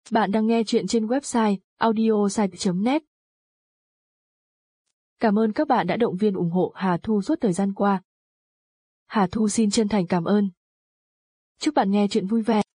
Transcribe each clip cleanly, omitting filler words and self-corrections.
Bạn đang nghe chuyện trên website audiosite.net. Cảm ơn các bạn đã động viên ủng hộ Hà Thu suốt thời gian qua. Hà Thu xin chân thành cảm ơn. Chúc bạn nghe chuyện vui vẻ.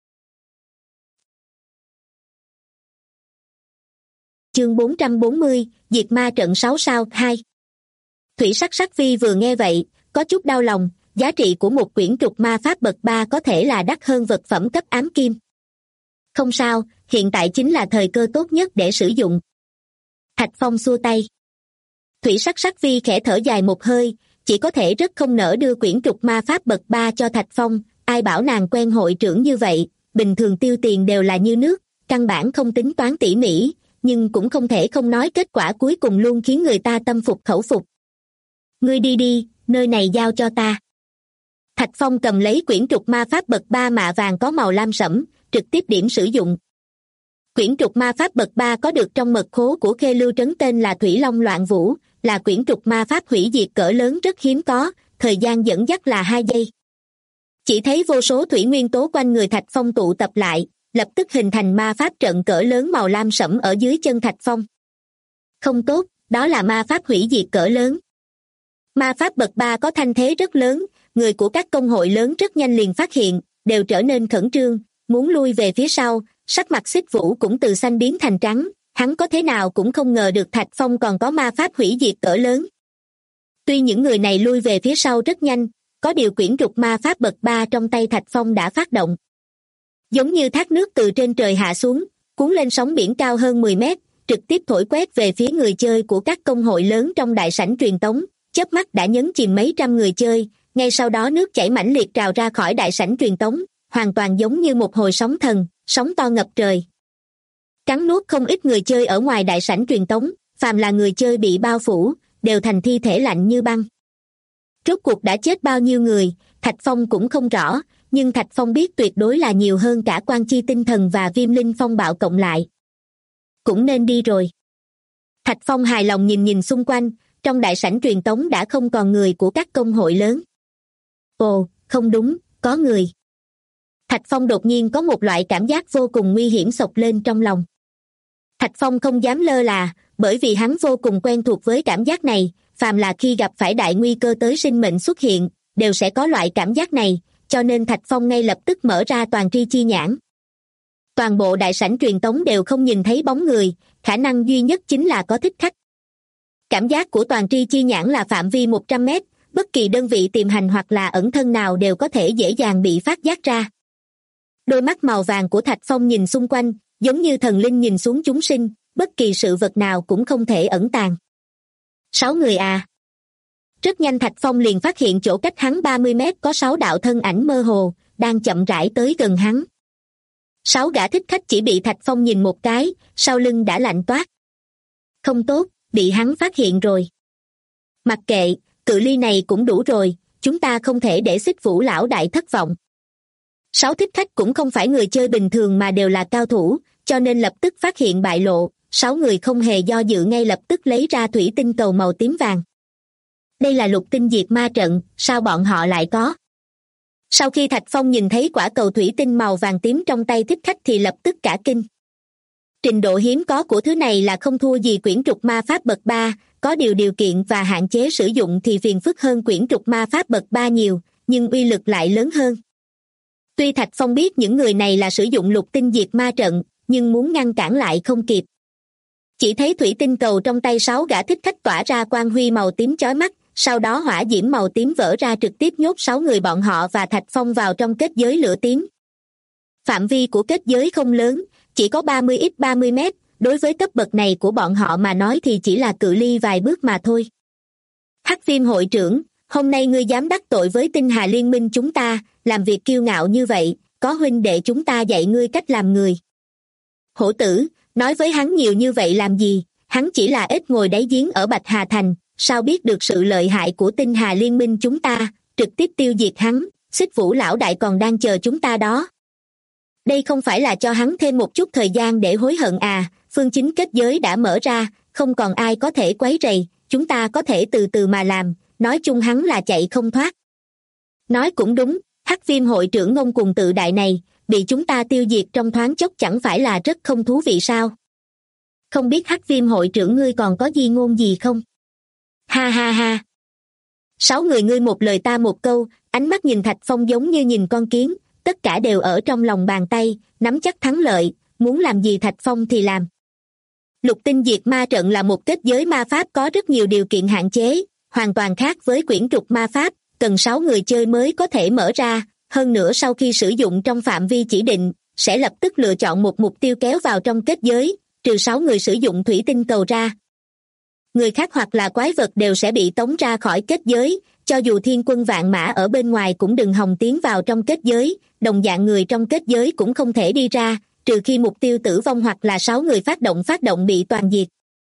Chương 440, Diệt ma trận 6 sao 2. Thủy Sắc Sắc Vi vừa nghe vậy, có chút đau lòng, giá trị của một quyển trục ma pháp bậc 3 có thể là đắt hơn vật phẩm cấp ám kim. Không sao, hiện tại chính là thời cơ tốt nhất để sử dụng. Thạch Phong xua tay. Thủy Sắc Sắc Vi khẽ thở dài một hơi, chỉ có thể rất không nỡ đưa quyển trục ma pháp bậc 3 cho Thạch Phong, ai bảo nàng quen hội trưởng như vậy, bình thường tiêu tiền đều là như nước, căn bản không tính toán tỉ mỉ, nhưng cũng không thể không nói kết quả cuối cùng luôn khiến người ta tâm phục khẩu phục. Ngươi đi đi, nơi này giao cho ta. Thạch Phong cầm lấy quyển trục ma pháp bậc 3 mạ vàng có màu lam sẫm, trực tiếp điểm sử dụng. Quyển trục ma pháp bậc 3 có được trong mật khố của Khê Lưu Trấn tên là Thủy Long Loạn Vũ, là quyển trục ma pháp hủy diệt cỡ lớn rất hiếm có, thời gian dẫn dắt là 2 giây. Chỉ thấy vô số thủy nguyên tố quanh người Thạch Phong tụ tập lại, lập tức hình thành ma pháp trận cỡ lớn màu lam sẫm ở dưới chân Thạch Phong. Không tốt, đó là ma pháp hủy diệt cỡ lớn. Ma pháp bậc 3 có thanh thế rất lớn, người của các công hội lớn rất nhanh liền phát hiện, đều trở nên khẩn trương, muốn lui về phía sau, sắc mặt Xích Vũ cũng từ xanh biến thành trắng, hắn có thế nào cũng không ngờ được Thạch Phong còn có ma pháp hủy diệt cỡ lớn. Tuy những người này lui về phía sau rất nhanh, có điều quyển trục ma pháp bậc 3 trong tay Thạch Phong đã phát động. Giống như thác nước từ trên trời hạ xuống, cuốn lên sóng biển cao hơn 10 mét, trực tiếp thổi quét về phía người chơi của các công hội lớn trong đại sảnh truyền tống, chớp mắt đã nhấn chìm mấy trăm người chơi, ngay sau đó nước chảy mãnh liệt trào ra khỏi đại sảnh truyền tống, hoàn toàn giống như một hồi sóng thần, sóng to ngập trời. Cắn nuốt không ít người chơi ở ngoài đại sảnh truyền tống, phàm là người chơi bị bao phủ, đều thành thi thể lạnh như băng. Rốt cuộc đã chết bao nhiêu người, Thạch Phong cũng không rõ, nhưng Thạch Phong biết tuyệt đối là nhiều hơn cả Quan Chi Tinh Thần và Viêm Linh Phong Bạo cộng lại. Cũng nên đi rồi. Thạch Phong hài lòng nhìn xung quanh, trong đại sảnh truyền tống đã không còn người của các công hội lớn. Ồ, không đúng, có người. Thạch Phong đột nhiên có một loại cảm giác vô cùng nguy hiểm xộc lên trong lòng. Thạch Phong không dám lơ là, bởi vì hắn vô cùng quen thuộc với cảm giác này, phàm là khi gặp phải đại nguy cơ tới sinh mệnh xuất hiện, đều sẽ có loại cảm giác này, cho nên Thạch Phong ngay lập tức mở ra toàn tri chi nhãn. Toàn bộ đại sảnh truyền tống đều không nhìn thấy bóng người, khả năng duy nhất chính là có thích khách. Cảm giác của toàn tri chi nhãn là phạm vi 100 mét, bất kỳ đơn vị tiềm hành hoặc là ẩn thân nào đều có thể dễ dàng bị phát giác ra. Đôi mắt màu vàng của Thạch Phong nhìn xung quanh, giống như thần linh nhìn xuống chúng sinh, bất kỳ sự vật nào cũng không thể ẩn tàng. 6 người à. Rất nhanh Thạch Phong liền phát hiện chỗ cách hắn 30 mét có 6 đạo thân ảnh mơ hồ, đang chậm rãi tới gần hắn. 6 gã thích khách chỉ bị Thạch Phong nhìn một cái, sau lưng đã lạnh toát. Không tốt, bị hắn phát hiện rồi. Mặc kệ, cự ly này cũng đủ rồi, chúng ta không thể để Xích Vũ lão đại thất vọng. 6 thích khách cũng không phải người chơi bình thường mà đều là cao thủ, cho nên lập tức phát hiện bại lộ, 6 người không hề do dự ngay lập tức lấy ra thủy tinh cầu màu tím vàng. Đây là lục tinh diệt ma trận, sao bọn họ lại có? Sau khi Thạch Phong nhìn thấy quả cầu thủy tinh màu vàng tím trong tay thích khách thì lập tức cả kinh. Trình độ hiếm có của thứ này là không thua gì quyển trục ma pháp bậc 3, có điều kiện và hạn chế sử dụng thì phiền phức hơn quyển trục ma pháp bậc 3 nhiều, nhưng uy lực lại lớn hơn. Tuy Thạch Phong biết những người này là sử dụng lục tinh diệt ma trận, nhưng muốn ngăn cản lại không kịp. Chỉ thấy thủy tinh cầu trong tay 6 gã thích khách tỏa ra quang huy màu tím chói mắt, sau đó hỏa diễm màu tím vỡ ra trực tiếp nhốt 6 người bọn họ và Thạch Phong vào trong kết giới lửa tím. Phạm vi của kết giới không lớn, chỉ có 30 mét, đối với cấp bậc này của bọn họ mà nói thì chỉ là cự ly vài bước mà thôi. Hắc Viêm hội trưởng, hôm nay ngươi dám đắc tội với Tinh Hà Liên minh chúng ta, làm việc kiêu ngạo như vậy, có huynh đệ chúng ta dạy ngươi cách làm người. Hổ tử, nói với hắn nhiều như vậy làm gì, hắn chỉ là ếch ngồi đáy giếng ở Bạch Hà Thành, sao biết được sự lợi hại của Tinh Hà Liên minh chúng ta, trực tiếp tiêu diệt hắn, Xích Vũ lão đại còn đang chờ chúng ta đó. Đây không phải là cho hắn thêm một chút thời gian để hối hận à, phương chính kết giới đã mở ra, không còn ai có thể quấy rầy, chúng ta có thể từ từ mà làm, nói chung hắn là chạy không thoát. Nói cũng đúng, Hắc Viêm hội trưởng ngông cuồng tự đại này, bị chúng ta tiêu diệt trong thoáng chốc chẳng phải là rất không thú vị sao? Không biết Hắc Viêm hội trưởng ngươi còn có di ngôn gì không? Ha ha ha. 6 người ngươi một lời ta một câu, ánh mắt nhìn Thạch Phong giống như nhìn con kiến, tất cả đều ở trong lòng bàn tay, nắm chắc thắng lợi, muốn làm gì Thạch Phong thì làm. Lục tinh diệt ma trận là một kết giới ma pháp có rất nhiều điều kiện hạn chế, hoàn toàn khác với quyển trục ma pháp, cần 6 người chơi mới có thể mở ra, hơn nữa sau khi sử dụng trong phạm vi chỉ định, sẽ lập tức lựa chọn một mục tiêu kéo vào trong kết giới, trừ 6 người sử dụng thủy tinh cầu ra. Người khác hoặc là quái vật đều sẽ bị tống ra khỏi kết giới, cho dù thiên quân vạn mã ở bên ngoài cũng đừng hòng tiến vào trong kết giới, đồng dạng người trong kết giới cũng không thể đi ra, trừ khi mục tiêu tử vong hoặc là 6 người phát động bị toàn diệt.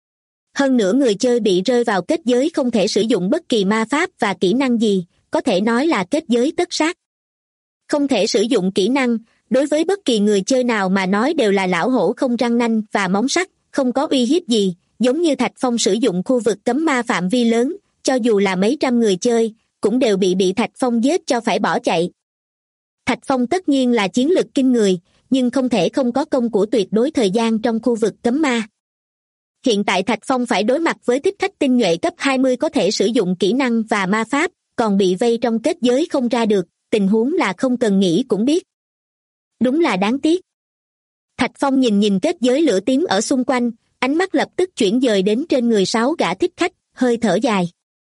Hơn nữa người chơi bị rơi vào kết giới không thể sử dụng bất kỳ ma pháp và kỹ năng gì, có thể nói là kết giới tất sát. Không thể sử dụng kỹ năng, đối với bất kỳ người chơi nào mà nói đều là lão hổ không răng nanh và móng sắt, không có uy hiếp gì, giống như Thạch Phong sử dụng khu vực cấm ma phạm vi lớn, cho dù là mấy trăm người chơi, cũng đều bị Thạch Phong giết cho phải bỏ chạy. Thạch Phong tất nhiên là chiến lực kinh người, nhưng không thể không có công của tuyệt đối thời gian trong khu vực cấm ma. Hiện tại Thạch Phong phải đối mặt với thích khách tinh nhuệ cấp 20 có thể sử dụng kỹ năng và ma pháp, còn bị vây trong kết giới không ra được, tình huống là không cần nghĩ cũng biết. Đúng là đáng tiếc. Thạch Phong nhìn kết giới lửa tím ở xung quanh, ánh mắt lập tức chuyển dời đến trên người 6 gã thích khách, hơi thở dài.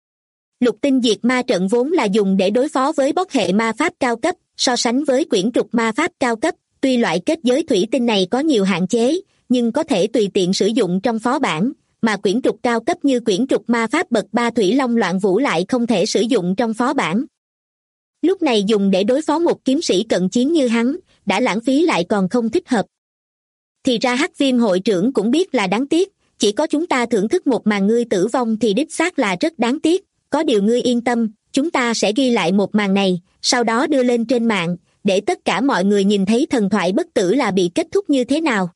Lục tinh diệt ma trận vốn là dùng để đối phó với boss hệ ma pháp cao cấp, so sánh với quyển trục ma pháp cao cấp, tuy loại kết giới thủy tinh này có nhiều hạn chế, nhưng có thể tùy tiện sử dụng trong phó bản, mà quyển trục cao cấp như quyển trục ma pháp bậc 3 Thủy Long Loạn Vũ lại không thể sử dụng trong phó bản. Lúc này dùng để đối phó một kiếm sĩ cận chiến như hắn, đã lãng phí lại còn không thích hợp. Thì ra Hắc Viêm hội trưởng cũng biết là đáng tiếc, chỉ có chúng ta thưởng thức một màn ngươi tử vong thì đích xác là rất đáng tiếc, có điều ngươi yên tâm, chúng ta sẽ ghi lại một màn này, sau đó đưa lên trên mạng, để tất cả mọi người nhìn thấy thần thoại bất tử là bị kết thúc như thế nào.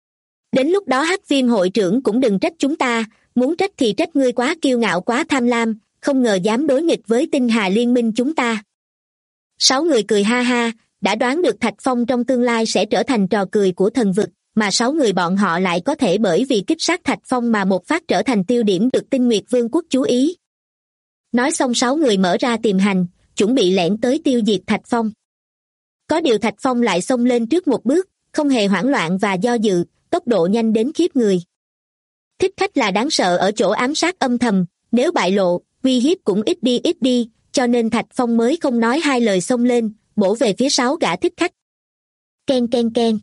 Đến lúc đó Hắc Viêm hội trưởng cũng đừng trách chúng ta, muốn trách thì trách ngươi quá kiêu ngạo quá tham lam, không ngờ dám đối nghịch với tinh hà liên minh chúng ta. 6 người cười ha ha, đã đoán được Thạch Phong trong tương lai sẽ trở thành trò cười của thần vực, mà 6 người bọn họ lại có thể bởi vì kích sát Thạch Phong mà một phát trở thành tiêu điểm được Tinh Nguyệt Vương quốc chú ý. Nói xong 6 người mở ra tìm hành, chuẩn bị lẻn tới tiêu diệt Thạch Phong. Có điều Thạch Phong lại xông lên trước một bước, không hề hoảng loạn và do dự, tốc độ nhanh đến khiếp người. Thích khách là đáng sợ ở chỗ ám sát âm thầm, nếu bại lộ, uy hiếp cũng ít đi, cho nên Thạch Phong mới không nói hai lời xông lên, bổ về phía 6 gã thích khách. Ken ken ken.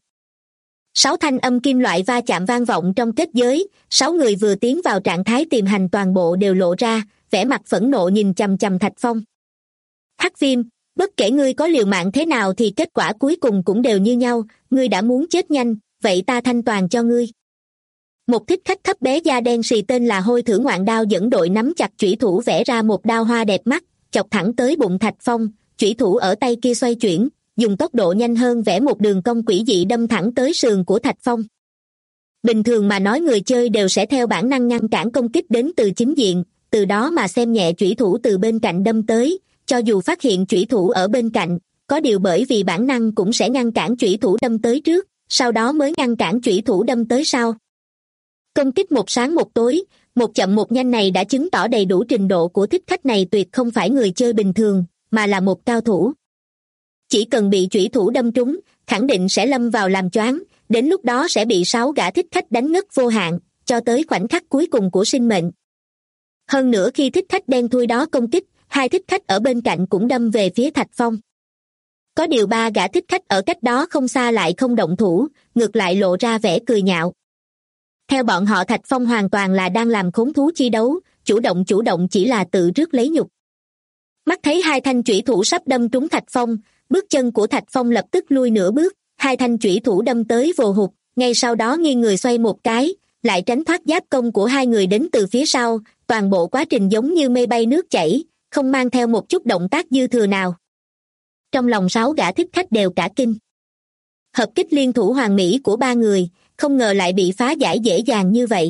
6 thanh âm kim loại va chạm vang vọng trong kết giới, 6 người vừa tiến vào trạng thái tìm hành toàn bộ đều lộ ra, vẻ mặt phẫn nộ nhìn chằm chằm Thạch Phong. Hắc Viêm, bất kể ngươi có liều mạng thế nào thì kết quả cuối cùng cũng đều như nhau, ngươi đã muốn chết nhanh, vậy ta thanh toàn cho ngươi. Một thích khách thấp bé da đen xì tên là Hôi Thử Ngoạn Đao dẫn đội nắm chặt chủy thủ vẽ ra một đao hoa đẹp mắt, chọc thẳng tới bụng Thạch Phong, chủy thủ ở tay kia xoay chuyển, dùng tốc độ nhanh hơn vẽ một đường cong quỷ dị đâm thẳng tới sườn của Thạch Phong. Bình thường mà nói người chơi đều sẽ theo bản năng ngăn cản công kích đến từ chính diện, từ đó mà xem nhẹ chủy thủ từ bên cạnh đâm tới, cho dù phát hiện chủy thủ ở bên cạnh, có điều bởi vì bản năng cũng sẽ ngăn cản chủy thủ đâm tới trước, sau đó mới ngăn cản chủy thủ đâm tới sau. Công kích một sáng một tối, một chậm một nhanh này đã chứng tỏ đầy đủ trình độ của thích khách này tuyệt không phải người chơi bình thường, mà là một cao thủ. Chỉ cần bị chủy thủ đâm trúng, khẳng định sẽ lâm vào làm choáng, đến lúc đó sẽ bị 6 gã thích khách đánh ngất vô hạn, cho tới khoảnh khắc cuối cùng của sinh mệnh. Hơn nữa khi thích khách đen thui đó công kích, 2 thích khách ở bên cạnh cũng đâm về phía Thạch Phong. Có điều 3 gã thích khách ở cách đó không xa lại không động thủ, ngược lại lộ ra vẻ cười nhạo. Theo bọn họ Thạch Phong hoàn toàn là đang làm khốn thú chi đấu, chủ động chỉ là tự rước lấy nhục. Mắt thấy 2 thanh chủy thủ sắp đâm trúng Thạch Phong, bước chân của Thạch Phong lập tức lui nửa bước, 2 thanh chủy thủ đâm tới vồ hụt, ngay sau đó nghiêng người xoay một cái, lại tránh thoát giáp công của 2 người đến từ phía sau, toàn bộ quá trình giống như mây bay nước chảy, không mang theo một chút động tác dư thừa nào. Trong lòng 6 gã thích khách đều cả kinh. Hợp kích liên thủ hoàn mỹ của 3 người, không ngờ lại bị phá giải dễ dàng như vậy.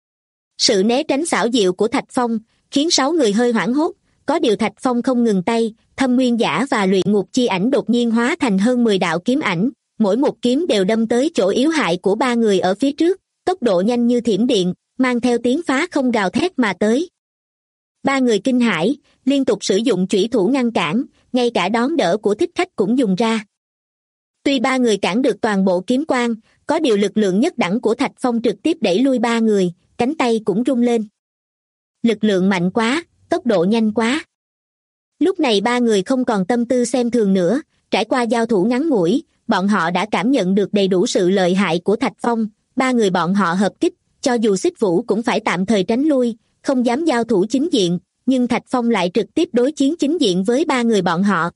Sự né tránh xảo diệu của Thạch Phong khiến 6 người hơi hoảng hốt, có điều Thạch Phong không ngừng tay, Thâm Nguyên Giả và Luyện Ngục Chi Ảnh đột nhiên hóa thành hơn 10 đạo kiếm ảnh, mỗi một kiếm đều đâm tới chỗ yếu hại của ba người ở phía trước, tốc độ nhanh như thiểm điện, mang theo tiếng phá không gào thét mà tới. Ba người kinh hãi, liên tục sử dụng chủy thủ ngăn cản, ngay cả đón đỡ của thích khách cũng dùng ra. Tuy ba người cản được toàn bộ kiếm quang, có điều lực lượng nhất đẳng của Thạch Phong trực tiếp đẩy lui ba người, cánh tay cũng rung lên. Lực lượng mạnh quá, tốc độ nhanh quá. Lúc này ba người không còn tâm tư xem thường nữa, trải qua giao thủ ngắn ngủi, bọn họ đã cảm nhận được đầy đủ sự lợi hại của Thạch Phong. Ba người bọn họ hợp kích, cho dù Xích Vũ cũng phải tạm thời tránh lui, không dám giao thủ chính diện, nhưng Thạch Phong lại trực tiếp đối chiến chính diện với ba người bọn họ.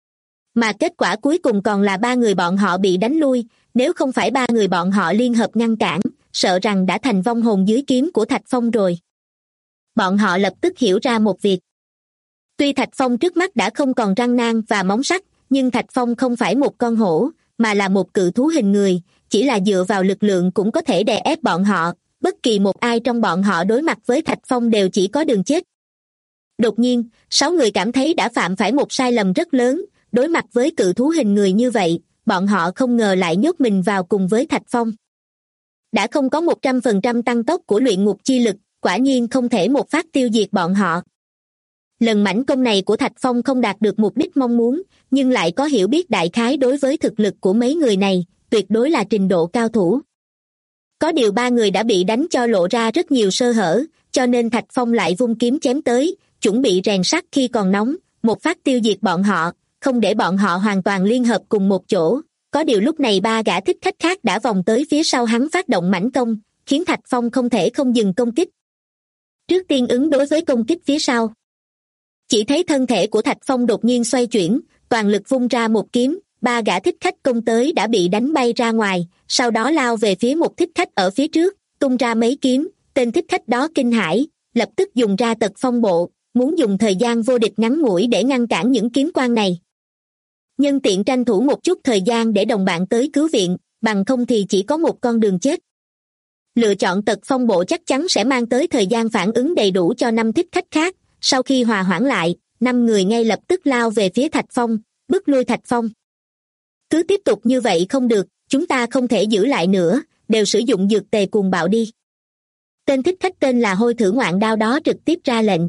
Mà kết quả cuối cùng còn là ba người bọn họ bị đánh lui, nếu không phải ba người bọn họ liên hợp ngăn cản, sợ rằng đã thành vong hồn dưới kiếm của Thạch Phong rồi. Bọn họ lập tức hiểu ra một việc. Tuy Thạch Phong trước mắt đã không còn răng nanh và móng sắt, nhưng Thạch Phong không phải một con hổ, mà là một cự thú hình người, chỉ là dựa vào lực lượng cũng có thể đè ép bọn họ, bất kỳ một ai trong bọn họ đối mặt với Thạch Phong đều chỉ có đường chết. Đột nhiên, 6 người cảm thấy đã phạm phải một sai lầm rất lớn, đối mặt với cự thú hình người như vậy, bọn họ không ngờ lại nhốt mình vào cùng với Thạch Phong. Đã không có 100% tăng tốc của luyện ngục chi lực, quả nhiên không thể một phát tiêu diệt bọn họ. Lần mãnh công này của Thạch Phong không đạt được mục đích mong muốn, nhưng lại có hiểu biết đại khái đối với thực lực của mấy người này, tuyệt đối là trình độ cao thủ. Có điều ba người đã bị đánh cho lộ ra rất nhiều sơ hở, cho nên Thạch Phong lại vung kiếm chém tới, chuẩn bị rèn sắt khi còn nóng, một phát tiêu diệt bọn họ, không để bọn họ hoàn toàn liên hợp cùng một chỗ. Có điều lúc này ba gã thích khách khác đã vòng tới phía sau hắn phát động mãnh công, khiến Thạch Phong không thể không dừng công kích. Trước tiên ứng đối với công kích phía sau, chỉ thấy thân thể của Thạch Phong đột nhiên xoay chuyển, toàn lực vung ra một kiếm, ba gã thích khách công tới đã bị đánh bay ra ngoài, sau đó lao về phía một thích khách ở phía trước, tung ra mấy kiếm. Tên thích khách đó kinh hãi, lập tức dùng ra tật phong bộ, muốn dùng thời gian vô địch ngắn ngủi để ngăn cản những kiếm quang này. Nhân tiện tranh thủ một chút thời gian để đồng bạn tới cứu viện, bằng không thì chỉ có một con đường chết. Lựa chọn tật phong bộ chắc chắn sẽ mang tới thời gian phản ứng đầy đủ cho 5 thích khách khác. Sau khi hòa hoãn lại, 5 người ngay lập tức lao về phía Thạch Phong, bức lui Thạch Phong. Cứ tiếp tục như vậy không được, chúng ta không thể giữ lại nữa, đều sử dụng dược tề cuồng bạo đi. Tên thích khách tên là Hôi Thử Ngoạn Đao đó trực tiếp ra lệnh.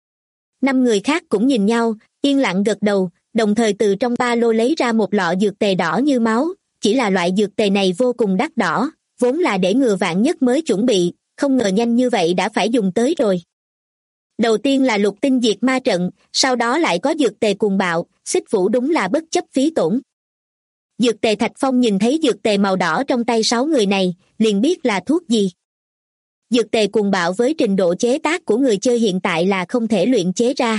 5 người khác cũng nhìn nhau, yên lặng gật đầu, đồng thời từ trong ba lô lấy ra một lọ dược tề đỏ như máu, chỉ là loại dược tề này vô cùng đắt đỏ, vốn là để ngừa vạn nhất mới chuẩn bị, không ngờ nhanh như vậy đã phải dùng tới rồi. Đầu tiên là lục tinh diệt ma trận, sau đó lại có dược tề cuồng bạo, Xích Vũ đúng là bất chấp phí tổn. Dược tề Thạch Phong nhìn thấy dược tề màu đỏ trong tay 6 người này, liền biết là thuốc gì. Dược tề cuồng bạo với trình độ chế tác của người chơi hiện tại là không thể luyện chế ra.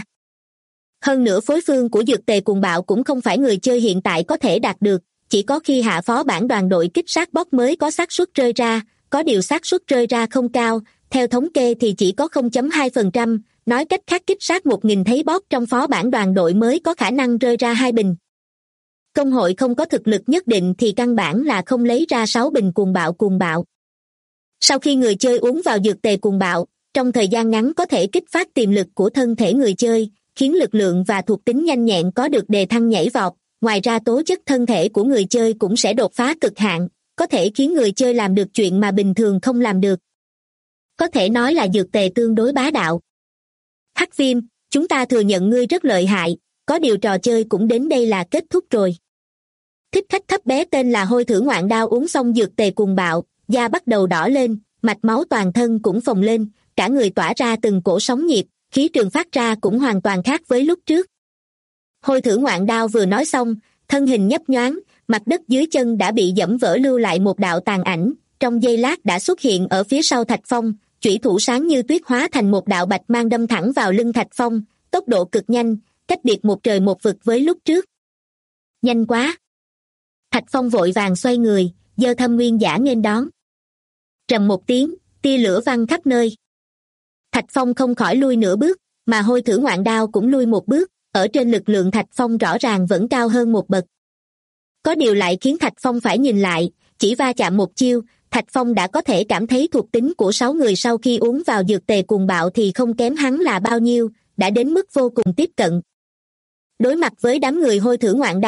Hơn nữa phối phương của dược tề cuồng bạo cũng không phải người chơi hiện tại có thể đạt được, chỉ có khi hạ phó bản đoàn đội kích sát boss mới có xác suất rơi ra, có điều xác suất rơi ra không cao, theo thống kê thì chỉ có 0.2%, nói cách khác kích sát 1.000 thấy boss trong phó bản đoàn đội mới có khả năng rơi ra 2 bình. Công hội không có thực lực nhất định thì căn bản là không lấy ra 6 bình cuồng bạo. Sau khi người chơi uống vào dược tề cuồng bạo, trong thời gian ngắn có thể kích phát tiềm lực của thân thể người chơi, khiến lực lượng và thuộc tính nhanh nhẹn có được đề thăng nhảy vọt. Ngoài ra tố chất thân thể của người chơi cũng sẽ đột phá cực hạn, có thể khiến người chơi làm được chuyện mà bình thường không làm được. Có thể nói là dược tề tương đối bá đạo. Hắc Viêm, chúng ta thừa nhận ngươi rất lợi hại, có điều trò chơi cũng đến đây là kết thúc rồi. Thích khách thấp bé tên là Hôi Thử Ngoạn Đao uống xong dược tề cuồng bạo, da bắt đầu đỏ lên, mạch máu toàn thân cũng phồng lên, cả người tỏa ra từng cổ sóng nhiệt, khí trường phát ra cũng hoàn toàn khác với lúc trước. Hôi Thử Ngoạn Đao vừa nói xong, thân hình nhấp nhoáng, mặt đất dưới chân đã bị dẫm vỡ lưu lại một đạo tàn ảnh, trong giây lát đã xuất hiện ở phía sau Thạch Phong, chủy thủ sáng như tuyết hóa thành một đạo bạch mang đâm thẳng vào lưng Thạch Phong, tốc độ cực nhanh, cách biệt một trời một vực với lúc trước. Nhanh quá! Thạch Phong vội vàng xoay người, giơ Thâm Nguyên Giả nghênh đón. Trầm một tiếng, tia lửa văng khắp nơi. Thạch Phong không khỏi lui nửa bước, mà Hôi Thử Ngoạn Đao cũng lui một bước, ở trên lực lượng Thạch Phong rõ ràng vẫn cao hơn một bậc. Có điều lại khiến Thạch Phong phải nhìn lại, chỉ va chạm một chiêu, Thạch Phong đã có thể cảm thấy thuộc tính của 6 người sau khi uống vào dược tề cuồng bạo thì không kém hắn là bao nhiêu, đã đến mức vô cùng tiếp cận. Đối mặt với đám người Hôi Thử Ngoạn Đao,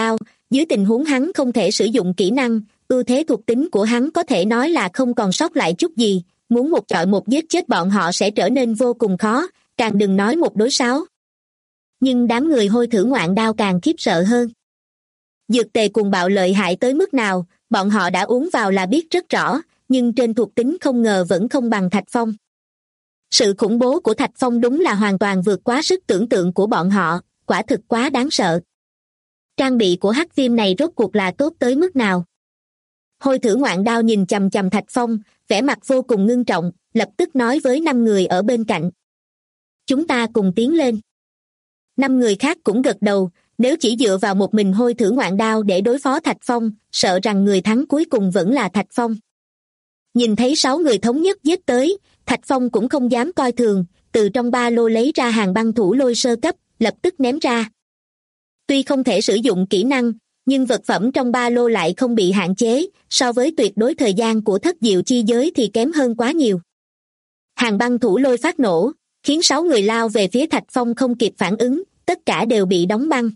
dưới tình huống hắn không thể sử dụng kỹ năng, ưu thế thuộc tính của hắn có thể nói là không còn sót lại chút gì, muốn một chọi một giết chết bọn họ sẽ trở nên vô cùng khó, càng đừng nói một đối sáu. Nhưng đám người hôi thử ngoạn đao càng khiếp sợ hơn. Dược tề cuồng bạo lợi hại tới mức nào, bọn họ đã uống vào là biết rất rõ, nhưng trên thuộc tính không ngờ vẫn không bằng Thạch Phong. Sự khủng bố của Thạch Phong đúng là hoàn toàn vượt quá sức tưởng tượng của bọn họ, quả thực quá đáng sợ. Trang bị của hắc viêm này rốt cuộc là tốt tới mức nào? Hôi thử ngoạn đao nhìn chằm chằm Thạch Phong, vẻ mặt vô cùng ngưng trọng, lập tức nói với 5 người ở bên cạnh. Chúng ta cùng tiến lên. 5 người khác cũng gật đầu, nếu chỉ dựa vào một mình hôi thử ngoạn đao để đối phó Thạch Phong, sợ rằng người thắng cuối cùng vẫn là Thạch Phong. Nhìn thấy 6 người thống nhất giết tới, Thạch Phong cũng không dám coi thường, từ trong ba lô lấy ra hàng băng thủ lôi sơ cấp, lập tức ném ra. Tuy không thể sử dụng kỹ năng, nhưng vật phẩm trong ba lô lại không bị hạn chế, so với tuyệt đối thời gian của thất diệu chi giới thì kém hơn quá nhiều. Hàng băng thủ lôi phát nổ, khiến 6 người lao về phía Thạch Phong không kịp phản ứng, tất cả đều bị đóng băng.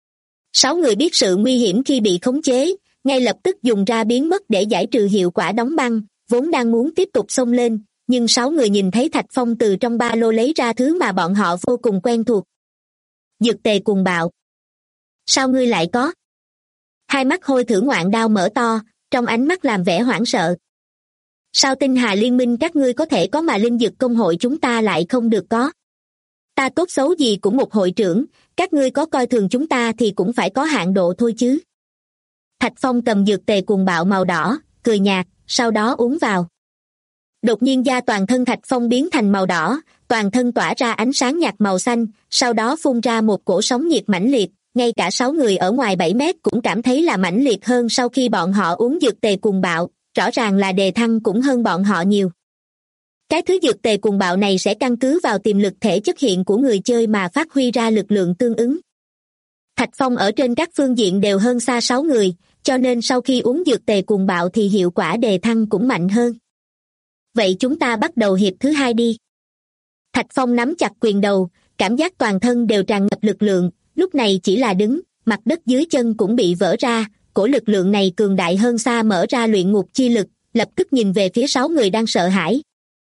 6 người biết sự nguy hiểm khi bị khống chế, ngay lập tức dùng ra biến mất để giải trừ hiệu quả đóng băng, vốn đang muốn tiếp tục xông lên, nhưng 6 người nhìn thấy Thạch Phong từ trong ba lô lấy ra thứ mà bọn họ vô cùng quen thuộc. Dược tề cuồng bạo. Sao ngươi lại có? Hai mắt hôi thử ngoạn đao mở to, trong ánh mắt làm vẻ hoảng sợ. Sao tinh hà liên minh các ngươi có thể có mà linh dược công hội chúng ta lại không được có? Ta tốt xấu gì cũng một hội trưởng, các ngươi có coi thường chúng ta thì cũng phải có hạn độ thôi chứ. Thạch Phong cầm dược tề cuồng bạo màu đỏ, cười nhạt, sau đó uống vào. Đột nhiên da toàn thân Thạch Phong biến thành màu đỏ, toàn thân tỏa ra ánh sáng nhạt màu xanh, sau đó phun ra một cổ sóng nhiệt mãnh liệt, ngay cả 6 người ở ngoài 7 mét cũng cảm thấy là mãnh liệt hơn sau khi bọn họ uống dược tề cuồng bạo, rõ ràng là đề thăng cũng hơn bọn họ nhiều. Cái thứ dược tề cuồng bạo này sẽ căn cứ vào tiềm lực thể chất hiện của người chơi mà phát huy ra lực lượng tương ứng. Thạch Phong ở trên các phương diện đều hơn xa 6 người, cho nên sau khi uống dược tề cuồng bạo thì hiệu quả đề thăng cũng mạnh hơn. Vậy chúng ta bắt đầu hiệp thứ 2 đi. Thạch Phong nắm chặt quyền đầu, cảm giác toàn thân đều tràn ngập lực lượng, lúc này chỉ là đứng, mặt đất dưới chân cũng bị vỡ ra, cổ lực lượng này cường đại hơn xa mở ra luyện ngục chi lực, lập tức nhìn về phía 6 người đang sợ hãi.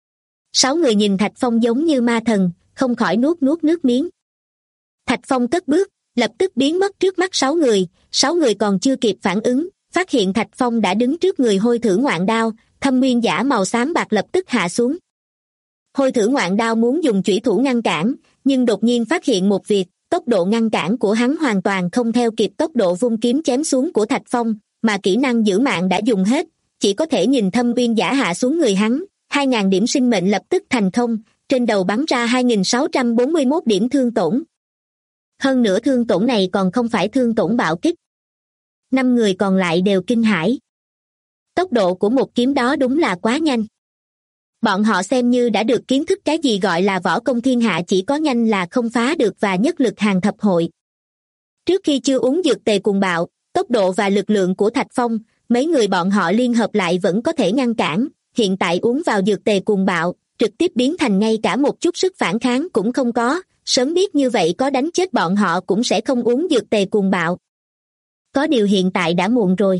6 người nhìn Thạch Phong giống như ma thần, không khỏi nuốt nước miếng. Thạch Phong cất bước, lập tức biến mất trước mắt 6 người, 6 người còn chưa kịp phản ứng, phát hiện Thạch Phong đã đứng trước người hôi thử ngoạn đao, thâm nguyên giả màu xám bạc lập tức hạ xuống. Hôi thử ngoạn đao muốn dùng chủy thủ ngăn cản, nhưng đột nhiên phát hiện một việc, tốc độ ngăn cản của hắn hoàn toàn không theo kịp tốc độ vung kiếm chém xuống của Thạch Phong, mà kỹ năng giữ mạng đã dùng hết, chỉ có thể nhìn thâm nguyên giả hạ xuống người hắn, 2.000 điểm sinh mệnh lập tức thành không, trên đầu bắn ra 2.641 điểm thương tổn. Hơn nữa thương tổn này còn không phải thương tổn bạo kích. 5 người còn lại đều kinh hãi. Tốc độ của một kiếm đó đúng là quá nhanh. Bọn họ xem như đã được kiến thức cái gì gọi là võ công thiên hạ chỉ có nhanh là không phá được và nhất lực hàng thập hội. Trước khi chưa uống dược tề cuồng bạo, tốc độ và lực lượng của Thạch Phong, mấy người bọn họ liên hợp lại vẫn có thể ngăn cản, hiện tại uống vào dược tề cuồng bạo, trực tiếp biến thành ngay cả một chút sức phản kháng cũng không có, sớm biết như vậy có đánh chết bọn họ cũng sẽ không uống dược tề cuồng bạo. Có điều hiện tại đã muộn rồi.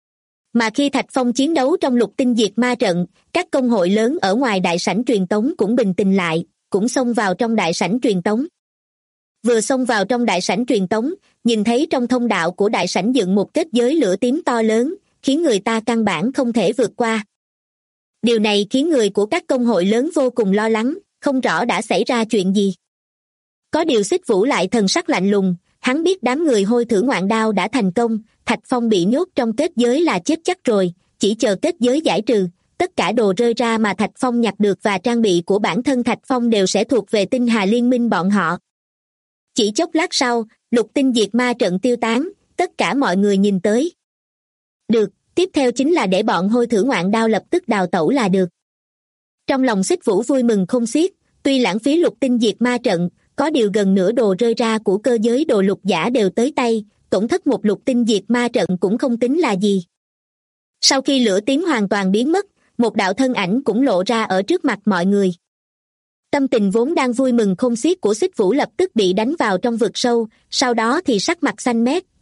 Mà khi Thạch Phong chiến đấu trong lục tinh diệt ma trận, các công hội lớn ở ngoài đại sảnh truyền tống cũng bình tĩnh lại, cũng xông vào trong đại sảnh truyền tống. Vừa xông vào trong đại sảnh truyền tống, nhìn thấy trong thông đạo của đại sảnh dựng một kết giới lửa tím to lớn, khiến người ta căn bản không thể vượt qua. Điều này khiến người của các công hội lớn vô cùng lo lắng, không rõ đã xảy ra chuyện gì. Có điều Xích Vũ lại thần sắc lạnh lùng, hắn biết đám người hôi thử ngoạn đao đã thành công, Thạch Phong bị nhốt trong kết giới là chết chắc rồi, chỉ chờ kết giới giải trừ, tất cả đồ rơi ra mà Thạch Phong nhặt được và trang bị của bản thân Thạch Phong đều sẽ thuộc về tinh hà liên minh bọn họ. Chỉ chốc lát sau, lục tinh diệt ma trận tiêu tán, tất cả mọi người nhìn tới. Được, tiếp theo chính là để bọn hôi thử ngoạn đao lập tức đào tẩu là được. Trong lòng Xích Vũ vui mừng không xiết, tuy lãng phí lục tinh diệt ma trận, có điều gần nửa đồ rơi ra của cơ giới đồ lục giả đều tới tay, tổn thất một lục tinh diệt ma trận cũng không tính là gì. Sau khi lửa tím hoàn toàn biến mất, một đạo thân ảnh cũng lộ ra ở trước mặt mọi người. Tâm tình vốn đang vui mừng không xiết của Xích Vũ lập tức bị đánh vào trong vực sâu, sau đó thì sắc mặt xanh mét,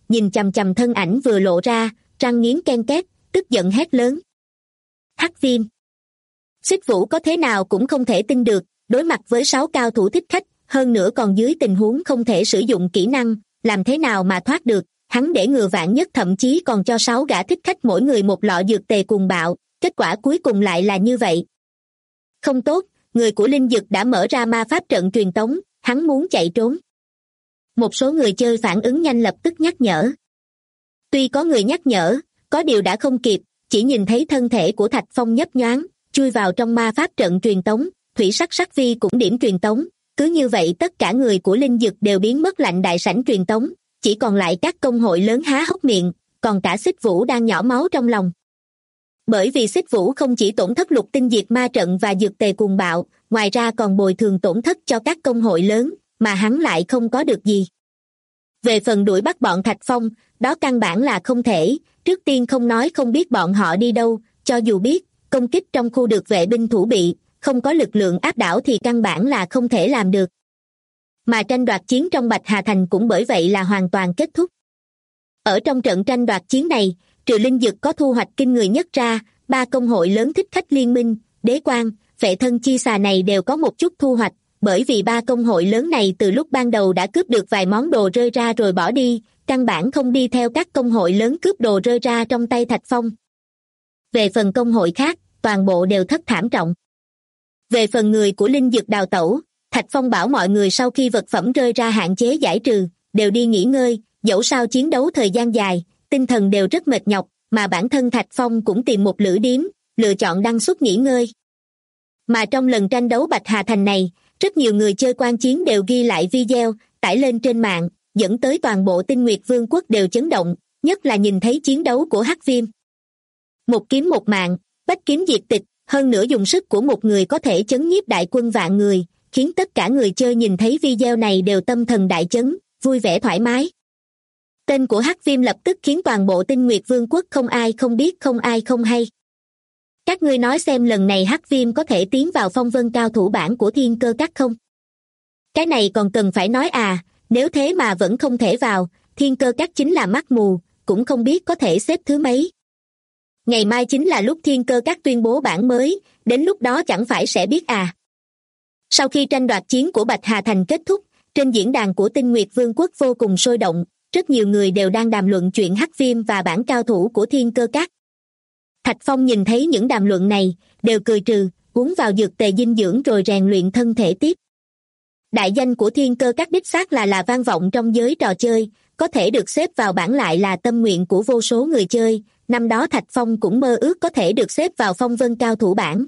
nhìn chằm chằm thân ảnh vừa lộ ra, răng nghiến ken két, tức giận hét lớn. Hắc Viêm. Xích Vũ có thế nào cũng không thể tin được, đối mặt với 6 cao thủ thích khách, hơn nữa còn dưới tình huống không thể sử dụng kỹ năng, làm thế nào mà thoát được. Hắn để ngừa vạn nhất thậm chí còn cho 6 gã thích khách mỗi người một lọ dược tề cuồng bạo, kết quả cuối cùng lại là như vậy. Không tốt, người của Linh Dực đã mở ra ma pháp trận truyền tống, hắn muốn chạy trốn. Một số người chơi phản ứng nhanh lập tức nhắc nhở. Tuy có người nhắc nhở, có điều đã không kịp, chỉ nhìn thấy thân thể của Thạch Phong nhấp nhoáng, chui vào trong ma pháp trận truyền tống, Thủy Sắc Sắc Vi cũng điểm truyền tống, cứ như vậy tất cả người của Linh Dực đều biến mất lạnh đại sảnh truyền tống, chỉ còn lại các công hội lớn há hốc miệng, còn cả Xích Vũ đang nhỏ máu trong lòng. Bởi vì Xích Vũ không chỉ tổn thất lục tinh diệt ma trận và dược tề cuồng bạo, ngoài ra còn bồi thường tổn thất cho các công hội lớn, mà hắn lại không có được gì. Về phần đuổi bắt bọn Thạch Phong, đó căn bản là không thể, trước tiên không nói không biết bọn họ đi đâu, cho dù biết, công kích trong khu được vệ binh thủ bị, không có lực lượng áp đảo thì căn bản là không thể làm được. Mà tranh đoạt chiến trong Bạch Hà Thành cũng bởi vậy là hoàn toàn kết thúc. Ở trong trận tranh đoạt chiến này, trừ Linh Dực có thu hoạch kinh người nhất ra, 3 công hội lớn thích khách liên minh, Đế Quan, Vệ Thân Chi Xà này đều có một chút thu hoạch, bởi vì 3 công hội lớn này từ lúc ban đầu đã cướp được vài món đồ rơi ra rồi bỏ đi, căn bản không đi theo các công hội lớn cướp đồ rơi ra trong tay Thạch Phong. Về phần công hội khác, toàn bộ đều thất thảm trọng. Về phần người của Linh Dực đào tẩu, Thạch Phong bảo mọi người sau khi vật phẩm rơi ra hạn chế giải trừ, đều đi nghỉ ngơi, dẫu sao chiến đấu thời gian dài, tinh thần đều rất mệt nhọc, mà bản thân Thạch Phong cũng tìm một lữ điếm, lựa chọn đăng xuất nghỉ ngơi. Mà trong lần tranh đấu Bạch Hà Thành này, rất nhiều người chơi quan chiến đều ghi lại video, tải lên trên mạng, dẫn tới toàn bộ Tinh Nguyệt Vương quốc đều chấn động, nhất là nhìn thấy chiến đấu của Hắc Viêm. Một kiếm một mạng, bách kiếm diệt tịch, hơn nữa dùng sức của một người có thể chấn nhiếp đại quân vạn người, khiến tất cả người chơi nhìn thấy video này đều tâm thần đại chấn, vui vẻ thoải mái. Tên của Hắc Viêm lập tức khiến toàn bộ Tinh Nguyệt Vương quốc không ai không biết không ai không hay. Các ngươi nói xem lần này Hắc Viêm có thể tiến vào phong vân cao thủ bảng của Thiên Cơ Các không? Cái này còn cần phải nói à, nếu thế mà vẫn không thể vào, Thiên Cơ Các chính là mắt mù, cũng không biết có thể xếp thứ mấy. Ngày mai chính là lúc Thiên Cơ Các tuyên bố bảng mới, đến lúc đó chẳng phải sẽ biết à. Sau khi tranh đoạt chiến của Bạch Hà Thành kết thúc, trên diễn đàn của Tinh Nguyệt Vương quốc vô cùng sôi động, rất nhiều người đều đang đàm luận chuyện Hắc Viêm và bảng cao thủ của Thiên Cơ Các. Thạch Phong nhìn thấy những đàm luận này, đều cười trừ, uống vào dược tề dinh dưỡng rồi rèn luyện thân thể tiếp. Đại danh của Thiên Cơ Các đích xác là vang vọng trong giới trò chơi, có thể được xếp vào bảng lại là tâm nguyện của vô số người chơi, năm đó Thạch Phong cũng mơ ước có thể được xếp vào phong vân cao thủ bảng.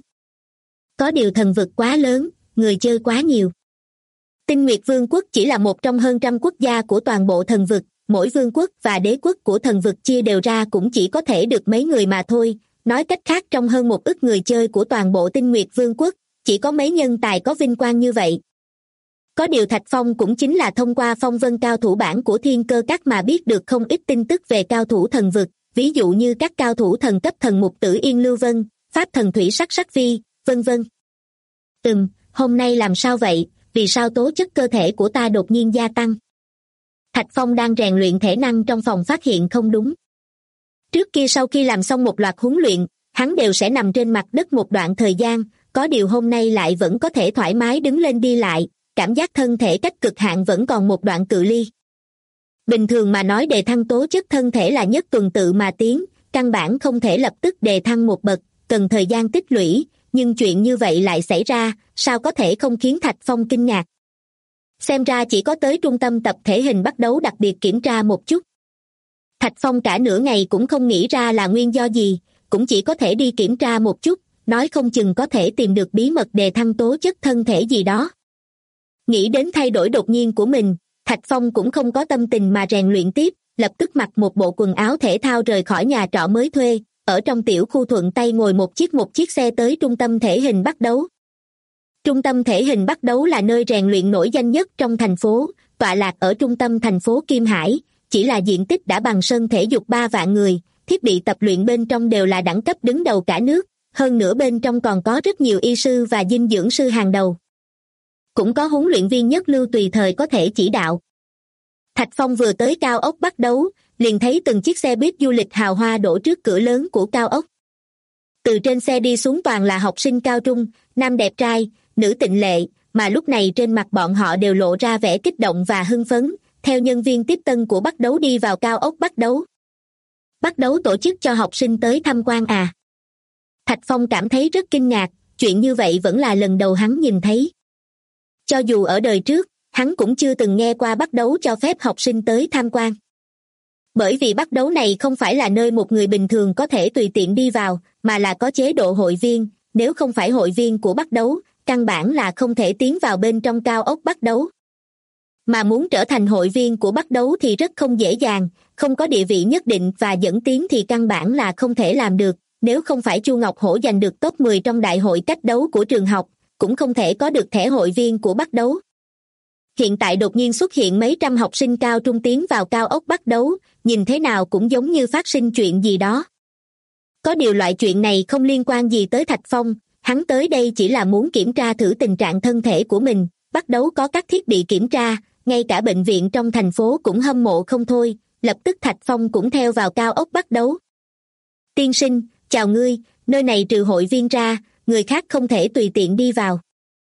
Có điều thần vực quá lớn, người chơi quá nhiều. Tinh Nguyệt Vương quốc chỉ là một trong hơn trăm quốc gia của toàn bộ thần vực, mỗi vương quốc và đế quốc của thần vực chia đều ra cũng chỉ có thể được mấy người mà thôi, nói cách khác trong hơn 1 ức người chơi của toàn bộ Tinh Nguyệt Vương quốc, chỉ có mấy nhân tài có vinh quang như vậy. Có điều Thạch Phong cũng chính là thông qua phong vân cao thủ bảng của Thiên Cơ Các mà biết được không ít tin tức về cao thủ thần vực, ví dụ như các cao thủ thần cấp thần mục tử Yên Lưu Vân, pháp thần Thủy Sắc Sắc Vi, vân vân. Hôm nay làm sao vậy, vì sao tố chất cơ thể của ta đột nhiên gia tăng? Thạch Phong đang rèn luyện thể năng trong phòng phát hiện không đúng. Trước kia sau khi làm xong một loạt huấn luyện, hắn đều sẽ nằm trên mặt đất một đoạn thời gian, có điều hôm nay lại vẫn có thể thoải mái đứng lên đi lại, cảm giác thân thể cách cực hạn vẫn còn một đoạn cự ly. Bình thường mà nói đề thăng tố chất thân thể là nhất tuần tự mà tiến, căn bản không thể lập tức đề thăng một bậc, cần thời gian tích lũy, nhưng chuyện như vậy lại xảy ra, sao có thể không khiến Thạch Phong kinh ngạc. Xem ra chỉ có tới trung tâm tập thể hình bắt đấu đặc biệt kiểm tra một chút. Thạch Phong cả nửa ngày cũng không nghĩ ra là nguyên do gì, cũng chỉ có thể đi kiểm tra một chút, nói không chừng có thể tìm được bí mật đề thăng tố chất thân thể gì đó. Nghĩ đến thay đổi đột nhiên của mình, Thạch Phong cũng không có tâm tình mà rèn luyện tiếp, lập tức mặc một bộ quần áo thể thao rời khỏi nhà trọ mới thuê, ở trong tiểu khu thuận tay ngồi một chiếc xe tới trung tâm thể hình bắt đấu. Trung tâm thể hình bắt đấu là nơi rèn luyện nổi danh nhất trong thành phố, tọa lạc ở trung tâm thành phố Kim Hải, chỉ là diện tích đã bằng sân thể dục 3 vạn người, thiết bị tập luyện bên trong đều là đẳng cấp đứng đầu cả nước, hơn nữa bên trong còn có rất nhiều y sư và dinh dưỡng sư hàng đầu. Cũng có huấn luyện viên nhất lưu tùy thời có thể chỉ đạo. Thạch Phong vừa tới cao ốc bắt đấu, liền thấy từng chiếc xe buýt du lịch hào hoa đổ trước cửa lớn của cao ốc. Từ trên xe đi xuống toàn là học sinh cao trung, nam đẹp trai, nữ tịnh lệ, mà lúc này trên mặt bọn họ đều lộ ra vẻ kích động và hưng phấn, theo nhân viên tiếp tân của Bắc Đấu đi vào cao ốc Bắc Đấu. Bắc Đấu tổ chức cho học sinh tới tham quan à? Thạch Phong cảm thấy rất kinh ngạc, chuyện như vậy vẫn là lần đầu hắn nhìn thấy. Cho dù ở đời trước, hắn cũng chưa từng nghe qua Bắc Đấu cho phép học sinh tới tham quan. Bởi vì Bắc Đấu này không phải là nơi một người bình thường có thể tùy tiện đi vào, mà là có chế độ hội viên, nếu không phải hội viên của Bắc Đấu, căn bản là không thể tiến vào bên trong cao ốc Bắc Đấu. Mà muốn trở thành hội viên của Bắc Đấu thì rất không dễ dàng, không có địa vị nhất định và dẫn tiến thì căn bản là không thể làm được, nếu không phải Chu Ngọc Hổ giành được top 10 trong đại hội cách đấu của trường học, cũng không thể có được thẻ hội viên của Bắc Đấu. Hiện tại đột nhiên xuất hiện mấy trăm học sinh cao trung tiến vào cao ốc Bắc Đấu, nhìn thế nào cũng giống như phát sinh chuyện gì đó. Có điều loại chuyện này không liên quan gì tới Thạch Phong, hắn tới đây chỉ là muốn kiểm tra thử tình trạng thân thể của mình. Bắc Đấu có các thiết bị kiểm tra, ngay cả bệnh viện trong thành phố cũng hâm mộ không thôi, lập tức Thạch Phong cũng theo vào cao ốc Bắc Đấu. Tiên sinh, chào ngươi, nơi này trừ hội viên ra, người khác không thể tùy tiện đi vào.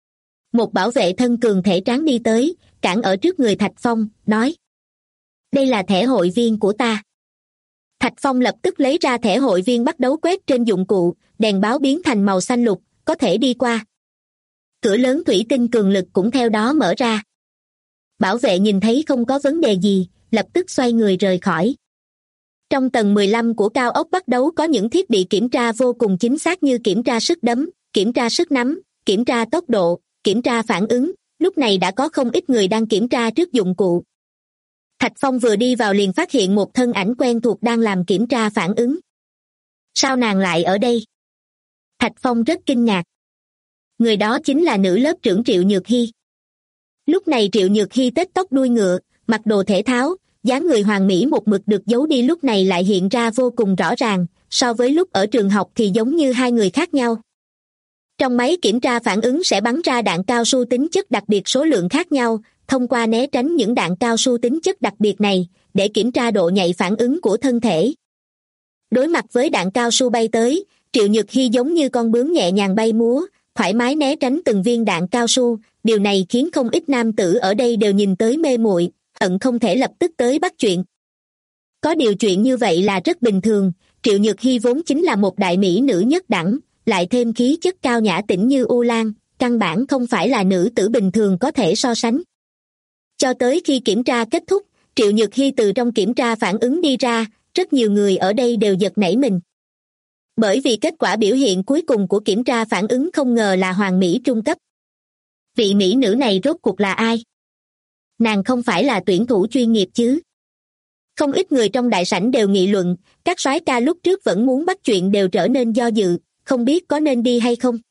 Một bảo vệ thân cường thể tráng đi tới, cản ở trước người Thạch Phong, nói. Đây là thẻ hội viên của ta. Thạch Phong lập tức lấy ra thẻ hội viên Bắc Đấu quét trên dụng cụ, đèn báo biến thành màu xanh lục, có thể đi qua. Cửa lớn thủy tinh cường lực cũng theo đó mở ra. Bảo vệ nhìn thấy không có vấn đề gì, lập tức xoay người rời khỏi. Trong tầng 15 của cao ốc Bắc Đấu có những thiết bị kiểm tra vô cùng chính xác như kiểm tra sức đấm, kiểm tra sức nắm, kiểm tra tốc độ, kiểm tra phản ứng, lúc này đã có không ít người đang kiểm tra trước dụng cụ. Thạch Phong vừa đi vào liền phát hiện một thân ảnh quen thuộc đang làm kiểm tra phản ứng. Sao nàng lại ở đây? Thạch Phong rất kinh ngạc. Người đó chính là nữ lớp trưởng Triệu Nhược Hy. Lúc này Triệu Nhược Hy tết tóc đuôi ngựa, mặc đồ thể thao, dáng người hoàn mỹ một mực được giấu đi lúc này lại hiện ra vô cùng rõ ràng, so với lúc ở trường học thì giống như hai người khác nhau. Trong máy kiểm tra phản ứng sẽ bắn ra đạn cao su tính chất đặc biệt số lượng khác nhau, thông qua né tránh những đạn cao su tính chất đặc biệt này, để kiểm tra độ nhạy phản ứng của thân thể. Đối mặt với đạn cao su bay tới, Triệu Nhược Hy giống như con bướm nhẹ nhàng bay múa, thoải mái né tránh từng viên đạn cao su, điều này khiến không ít nam tử ở đây đều nhìn tới mê muội, hận không thể lập tức tới bắt chuyện. Có điều chuyện như vậy là rất bình thường, Triệu Nhược Hy vốn chính là một đại mỹ nữ nhất đẳng, lại thêm khí chất cao nhã tĩnh như U Lan, căn bản không phải là nữ tử bình thường có thể so sánh. Cho tới khi kiểm tra kết thúc, Triệu Nhược Hy từ trong kiểm tra phản ứng đi ra, rất nhiều người ở đây đều giật nảy mình. Bởi vì kết quả biểu hiện cuối cùng của kiểm tra phản ứng không ngờ là hoàn mỹ trung cấp. Vị mỹ nữ này rốt cuộc là ai? Nàng không phải là tuyển thủ chuyên nghiệp chứ? Không ít người trong đại sảnh đều nghị luận, các soái ca lúc trước vẫn muốn bắt chuyện đều trở nên do dự, không biết có nên đi hay không.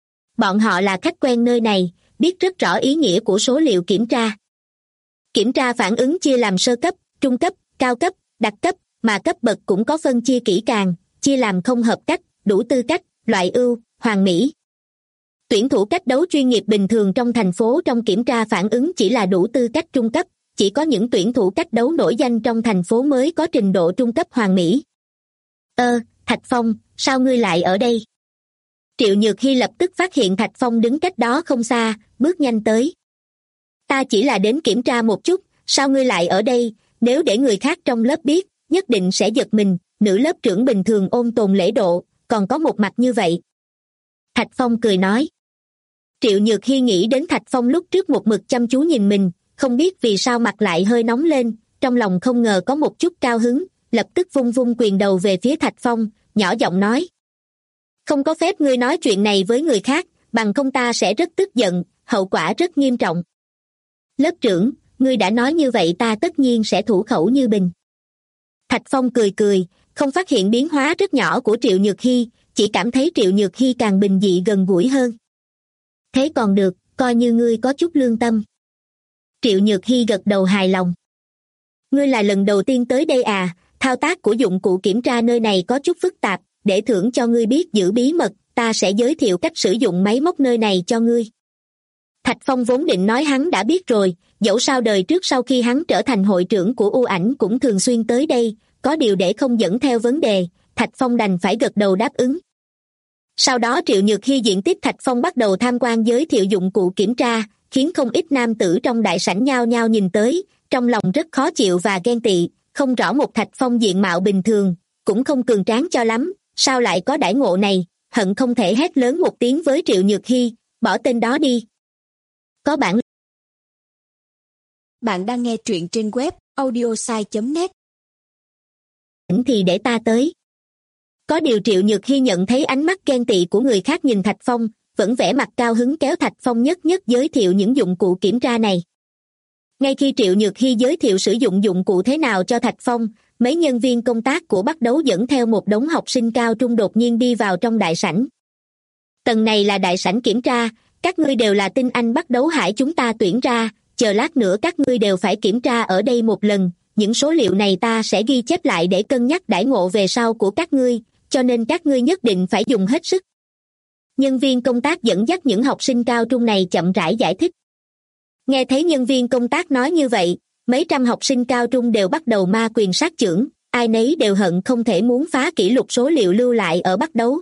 Bọn họ là khách quen nơi này, biết rất rõ ý nghĩa của số liệu kiểm tra. Kiểm tra phản ứng chia làm sơ cấp, trung cấp, cao cấp, đặc cấp, mà cấp bậc cũng có phân chia kỹ càng, chia làm không hợp cách, đủ tư cách, loại ưu, hoàn mỹ. Tuyển thủ cách đấu chuyên nghiệp bình thường trong thành phố trong kiểm tra phản ứng chỉ là đủ tư cách trung cấp, chỉ có những tuyển thủ cách đấu nổi danh trong thành phố mới có trình độ trung cấp hoàn mỹ. Thạch Phong, sao ngươi lại ở đây? Triệu Nhược Hy lập tức phát hiện Thạch Phong đứng cách đó không xa, bước nhanh tới. Ta chỉ là đến kiểm tra một chút, sao ngươi lại ở đây? Nếu để người khác trong lớp biết, nhất định sẽ giật mình, nữ lớp trưởng bình thường ôn tồn lễ độ, còn có một mặt như vậy. Thạch Phong cười nói. Triệu Nhược Hy nghĩ đến Thạch Phong lúc trước một mực chăm chú nhìn mình, không biết vì sao mặt lại hơi nóng lên, trong lòng không ngờ có một chút cao hứng, lập tức vung vung quyền đầu về phía Thạch Phong, nhỏ giọng nói. Không có phép ngươi nói chuyện này với người khác, bằng không ta sẽ rất tức giận, hậu quả rất nghiêm trọng. Lớp trưởng, ngươi đã nói như vậy ta tất nhiên sẽ thủ khẩu như bình. Thạch Phong cười cười, không phát hiện biến hóa rất nhỏ của Triệu Nhược Hy, chỉ cảm thấy Triệu Nhược Hy càng bình dị gần gũi hơn. Thế còn được, coi như ngươi có chút lương tâm. Triệu Nhược Hy gật đầu hài lòng. Ngươi là lần đầu tiên tới đây à, thao tác của dụng cụ kiểm tra nơi này có chút phức tạp, để thưởng cho ngươi biết giữ bí mật, ta sẽ giới thiệu cách sử dụng máy móc nơi này cho ngươi. Thạch Phong vốn định nói hắn đã biết rồi, dẫu sao đời trước sau khi hắn trở thành hội trưởng của U Ảnh cũng thường xuyên tới đây, có điều để không dẫn theo vấn đề, Thạch Phong đành phải gật đầu đáp ứng. Sau đó Triệu Nhược Hy diện tiếp Thạch Phong bắt đầu tham quan giới thiệu dụng cụ kiểm tra, khiến không ít nam tử trong đại sảnh nhao nhao nhìn tới, trong lòng rất khó chịu và ghen tị, không rõ một Thạch Phong diện mạo bình thường, cũng không cường tráng cho lắm, sao lại có đãi ngộ này, hận không thể hét lớn một tiếng với Triệu Nhược Hy, bỏ tên đó đi. Có bản. Bạn đang nghe truyện trên web audiosai.net. Thì để ta tới. Có điều Triệu Nhược Hy nhận thấy ánh mắt ghen tị của người khác nhìn Thạch Phong, vẫn vẻ mặt cao hứng kéo Thạch Phong nhất nhất giới thiệu những dụng cụ kiểm tra này. Ngay khi Triệu Nhược Hy giới thiệu sử dụng dụng cụ thế nào cho Thạch Phong, mấy nhân viên công tác của Bắt Đấu dẫn theo một đống học sinh cao trung đột nhiên đi vào trong đại sảnh. Tầng này là đại sảnh kiểm tra, các ngươi đều là tinh anh Bắt Đấu Hải chúng ta tuyển ra, chờ lát nữa các ngươi đều phải kiểm tra ở đây một lần, những số liệu này ta sẽ ghi chép lại để cân nhắc đãi ngộ về sau của các ngươi, cho nên các ngươi nhất định phải dùng hết sức. Nhân viên công tác dẫn dắt những học sinh cao trung này chậm rãi giải thích. Nghe thấy nhân viên công tác nói như vậy, mấy trăm học sinh cao trung đều bắt đầu ma quyền sát chưởng, ai nấy đều hận không thể muốn phá kỷ lục số liệu lưu lại ở Bắt Đấu.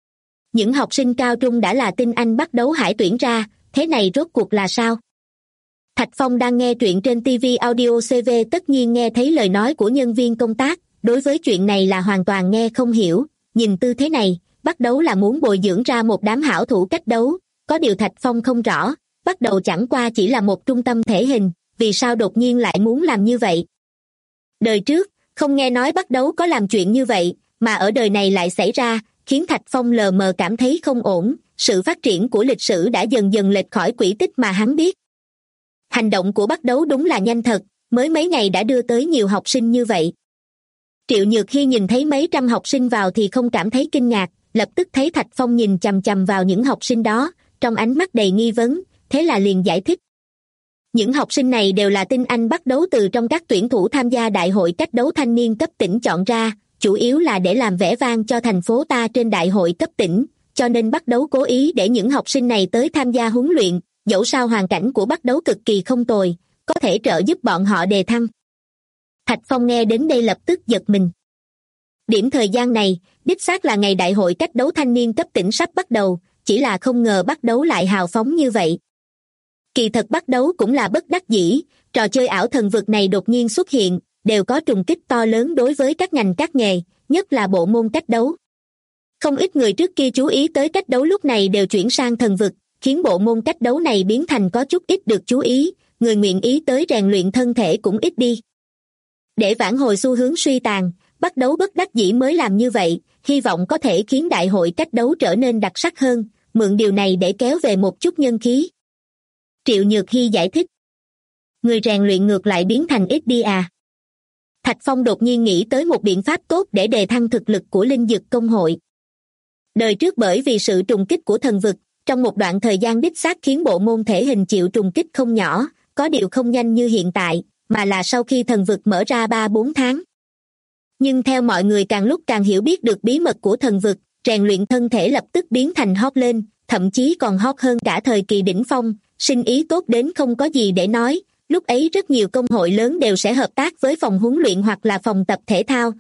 Những học sinh cao trung đã là tinh anh Bắt Đấu Hải tuyển ra, thế này rốt cuộc là sao? Thạch Phong đang nghe truyện trên TV Audio CV tất nhiên nghe thấy lời nói của nhân viên công tác, đối với chuyện này là hoàn toàn nghe không hiểu, nhìn tư thế này, Bắt Đấu là muốn bồi dưỡng ra một đám hảo thủ cách đấu, có điều Thạch Phong không rõ, Bắt Đầu chẳng qua chỉ là một trung tâm thể hình, vì sao đột nhiên lại muốn làm như vậy? Đời trước, không nghe nói Bắt Đấu có làm chuyện như vậy, mà ở đời này lại xảy ra, khiến Thạch Phong lờ mờ cảm thấy không ổn, sự phát triển của lịch sử đã dần dần lệch khỏi quỹ tích mà hắn biết. Hành động của Bắt Đấu đúng là nhanh thật, mới mấy ngày đã đưa tới nhiều học sinh như vậy. Triệu Nhược Hy nhìn thấy mấy trăm học sinh vào thì không cảm thấy kinh ngạc, lập tức thấy Thạch Phong nhìn chằm chằm vào những học sinh đó, trong ánh mắt đầy nghi vấn, thế là liền giải thích. Những học sinh này đều là tinh anh Bắt Đấu từ trong các tuyển thủ tham gia đại hội cách đấu thanh niên cấp tỉnh chọn ra, chủ yếu là để làm vẻ vang cho thành phố ta trên đại hội cấp tỉnh, cho nên Bắt Đấu cố ý để những học sinh này tới tham gia huấn luyện, dẫu sao hoàn cảnh của Bắt Đấu cực kỳ không tồi, có thể trợ giúp bọn họ đề thăng. Thạch Phong nghe đến đây lập tức giật mình. Điểm thời gian này, đích xác là ngày đại hội cách đấu thanh niên cấp tỉnh sắp bắt đầu, chỉ là không ngờ Bắt Đấu lại hào phóng như vậy. Kỳ thật Bắt Đấu cũng là bất đắc dĩ, trò chơi ảo thần vực này đột nhiên xuất hiện, đều có trùng kích to lớn đối với các ngành các nghề, nhất là bộ môn cách đấu. Không ít người trước kia chú ý tới cách đấu lúc này đều chuyển sang thần vực, khiến bộ môn cách đấu này biến thành có chút ít được chú ý, người nguyện ý tới rèn luyện thân thể cũng ít đi. Để vãn hồi xu hướng suy tàn, Bắt Đấu bất đắc dĩ mới làm như vậy, hy vọng có thể khiến đại hội cách đấu trở nên đặc sắc hơn, mượn điều này để kéo về một chút nhân khí. Triệu Nhược Hy giải thích. Người rèn luyện ngược lại biến thành ít đi à? Thạch Phong đột nhiên nghĩ tới một biện pháp tốt để đề thăng thực lực của linh dực công hội. Đời trước bởi vì sự trùng kích của thần vực, trong một đoạn thời gian đích xác khiến bộ môn thể hình chịu trùng kích không nhỏ, có điều không nhanh như hiện tại, mà là sau khi thần vực mở ra 3-4 tháng. Nhưng theo mọi người càng lúc càng hiểu biết được bí mật của thần vực, rèn luyện thân thể lập tức biến thành hot lên, thậm chí còn hot hơn cả thời kỳ đỉnh phong, sinh ý tốt đến không có gì để nói, lúc ấy rất nhiều công hội lớn đều sẽ hợp tác với phòng huấn luyện hoặc là phòng tập thể thao.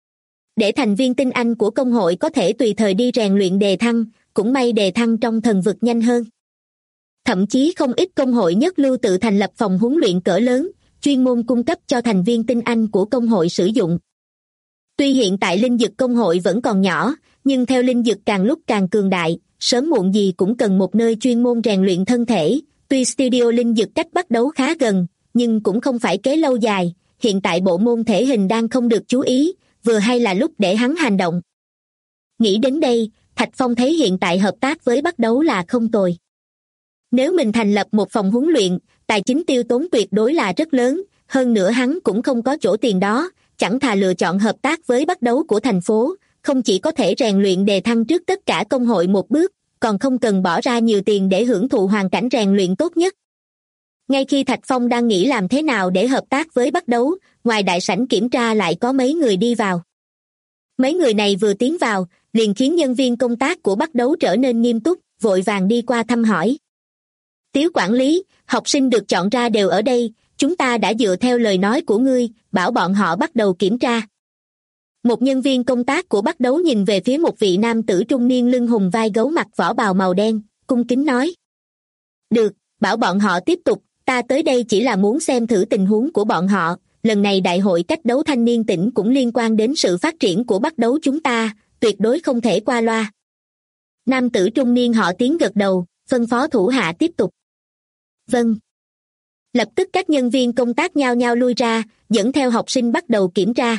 Để thành viên tinh anh của công hội có thể tùy thời đi rèn luyện đề thăng, cũng may đề thăng trong thần vực nhanh hơn. Thậm chí không ít công hội nhất lưu tự thành lập phòng huấn luyện cỡ lớn, chuyên môn cung cấp cho thành viên tinh anh của công hội sử dụng. Tuy hiện tại linh dực công hội vẫn còn nhỏ, nhưng theo linh dực càng lúc càng cường đại, sớm muộn gì cũng cần một nơi chuyên môn rèn luyện thân thể. Tuy studio linh dực cách Bắt Đấu khá gần, nhưng cũng không phải kế lâu dài, hiện tại bộ môn thể hình đang không được chú ý, vừa hay là lúc để hắn hành động. Nghĩ đến đây, Thạch Phong thấy hiện tại hợp tác với Bắt Đấu là không tồi. Nếu mình thành lập một phòng huấn luyện, tài chính tiêu tốn tuyệt đối là rất lớn, hơn nữa hắn cũng không có chỗ tiền đó, chẳng thà lựa chọn hợp tác với Bắt Đấu của thành phố, không chỉ có thể rèn luyện đề thăng trước tất cả công hội một bước, còn không cần bỏ ra nhiều tiền để hưởng thụ hoàn cảnh rèn luyện tốt nhất. Ngay khi Thạch Phong đang nghĩ làm thế nào để hợp tác với Bắt Đấu, ngoài đại sảnh kiểm tra lại có mấy người đi vào. Mấy người này vừa tiến vào, liền khiến nhân viên công tác của Bắt Đấu trở nên nghiêm túc, vội vàng đi qua thăm hỏi. Tiếu quản lý, học sinh được chọn ra đều ở đây, chúng ta đã dựa theo lời nói của ngươi, bảo bọn họ bắt đầu kiểm tra. Một nhân viên công tác của Bắt Đấu nhìn về phía một vị nam tử trung niên lưng hùm vai gấu mặc vỏ bào màu đen, cung kính nói. Được, bảo bọn họ tiếp tục, ta tới đây chỉ là muốn xem thử tình huống của bọn họ, lần này đại hội cách đấu thanh niên tỉnh cũng liên quan đến sự phát triển của Bắt Đấu chúng ta, tuyệt đối không thể qua loa. Nam tử trung niên họ Tiến gật đầu, phân phó thủ hạ tiếp tục. Vâng. Lập tức các nhân viên công tác nhao nhao lui ra, dẫn theo học sinh bắt đầu kiểm tra.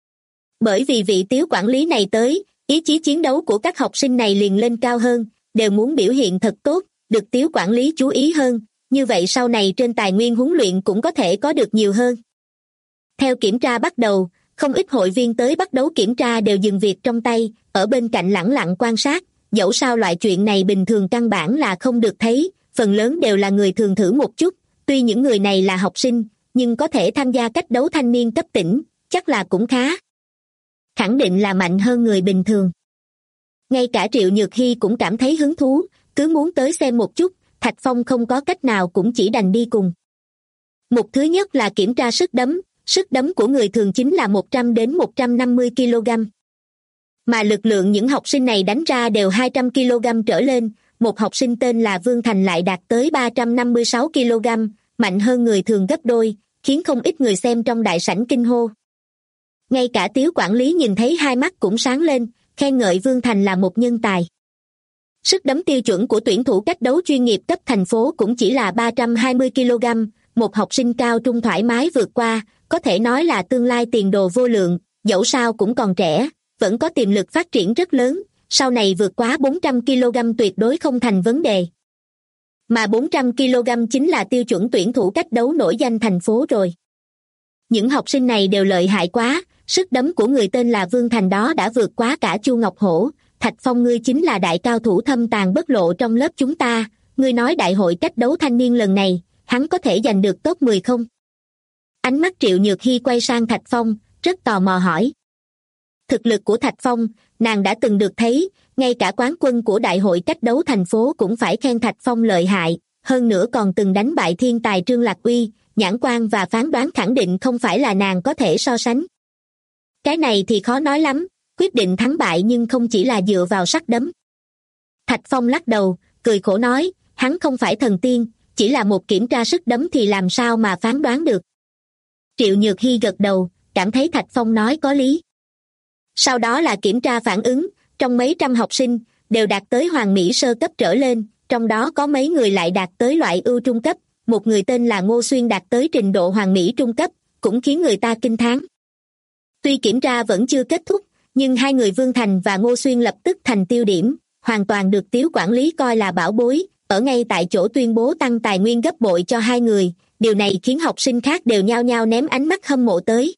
Bởi vì vị Tiếu quản lý này tới, ý chí chiến đấu của các học sinh này liền lên cao hơn, đều muốn biểu hiện thật tốt, được Tiếu quản lý chú ý hơn, như vậy sau này trên tài nguyên huấn luyện cũng có thể có được nhiều hơn. Theo kiểm tra bắt đầu, không ít hội viên tới Bắt Đấu kiểm tra đều dừng việc trong tay, ở bên cạnh lẳng lặng quan sát, dẫu sao loại chuyện này bình thường căn bản là không được thấy, phần lớn đều là người thường thử một chút, tuy những người này là học sinh, nhưng có thể tham gia cách đấu thanh niên cấp tỉnh, chắc là cũng khá. Khẳng định là mạnh hơn người bình thường. Ngay cả Triệu Nhược Hy cũng cảm thấy hứng thú, cứ muốn tới xem một chút, Thạch Phong không có cách nào cũng chỉ đành đi cùng. Mục thứ nhất là kiểm tra sức đấm của người thường chính là 100 đến 150 kg. Mà lực lượng những học sinh này đánh ra đều 200 kg trở lên, một học sinh tên là Vương Thành lại đạt tới 356 kg, mạnh hơn người thường gấp đôi, khiến không ít người xem trong đại sảnh kinh hô. Ngay cả Tiếu quản lý nhìn thấy hai mắt cũng sáng lên, khen ngợi Vương Thành là một nhân tài. Sức đấm tiêu chuẩn của tuyển thủ cách đấu chuyên nghiệp cấp thành phố cũng chỉ là 320 kg, một học sinh cao trung thoải mái vượt qua, có thể nói là tương lai tiền đồ vô lượng, dẫu sao cũng còn trẻ, vẫn có tiềm lực phát triển rất lớn, sau này vượt quá 400 kg tuyệt đối không thành vấn đề. Mà 400 kg chính là tiêu chuẩn tuyển thủ cách đấu nổi danh thành phố rồi. Những học sinh này đều lợi hại quá, sức đấm của người tên là Vương Thành đó đã vượt quá cả Chu Ngọc Hổ. Thạch Phong, ngươi chính là đại cao thủ thâm tàng bất lộ trong lớp chúng ta, ngươi nói đại hội cách đấu thanh niên lần này, hắn có thể giành được top 10 không? Ánh mắt Triệu Nhược Hy quay sang Thạch Phong, rất tò mò hỏi. Thực lực của Thạch Phong, nàng đã từng được thấy, ngay cả quán quân của đại hội cách đấu thành phố cũng phải khen Thạch Phong lợi hại, hơn nữa còn từng đánh bại thiên tài Trương Lạc Uy, nhãn quan và phán đoán khẳng định không phải là nàng có thể so sánh. Cái này thì khó nói lắm, quyết định thắng bại nhưng không chỉ là dựa vào sắc đấm. Thạch Phong lắc đầu, cười khổ nói, hắn không phải thần tiên, chỉ là một kiểm tra sức đấm thì làm sao mà phán đoán được. Triệu Nhược Hy gật đầu, cảm thấy Thạch Phong nói có lý. Sau đó là kiểm tra phản ứng, trong mấy trăm học sinh, đều đạt tới hoàn mỹ sơ cấp trở lên, trong đó có mấy người lại đạt tới loại ưu trung cấp, một người tên là Ngô Xuyên đạt tới trình độ hoàn mỹ trung cấp, cũng khiến người ta kinh thán. Tuy kiểm tra vẫn chưa kết thúc, nhưng hai người Vương Thành và Ngô Xuyên lập tức thành tiêu điểm, hoàn toàn được Tiếu quản lý coi là bảo bối, ở ngay tại chỗ tuyên bố tăng tài nguyên gấp bội cho hai người, điều này khiến học sinh khác đều nhao nhao ném ánh mắt hâm mộ tới.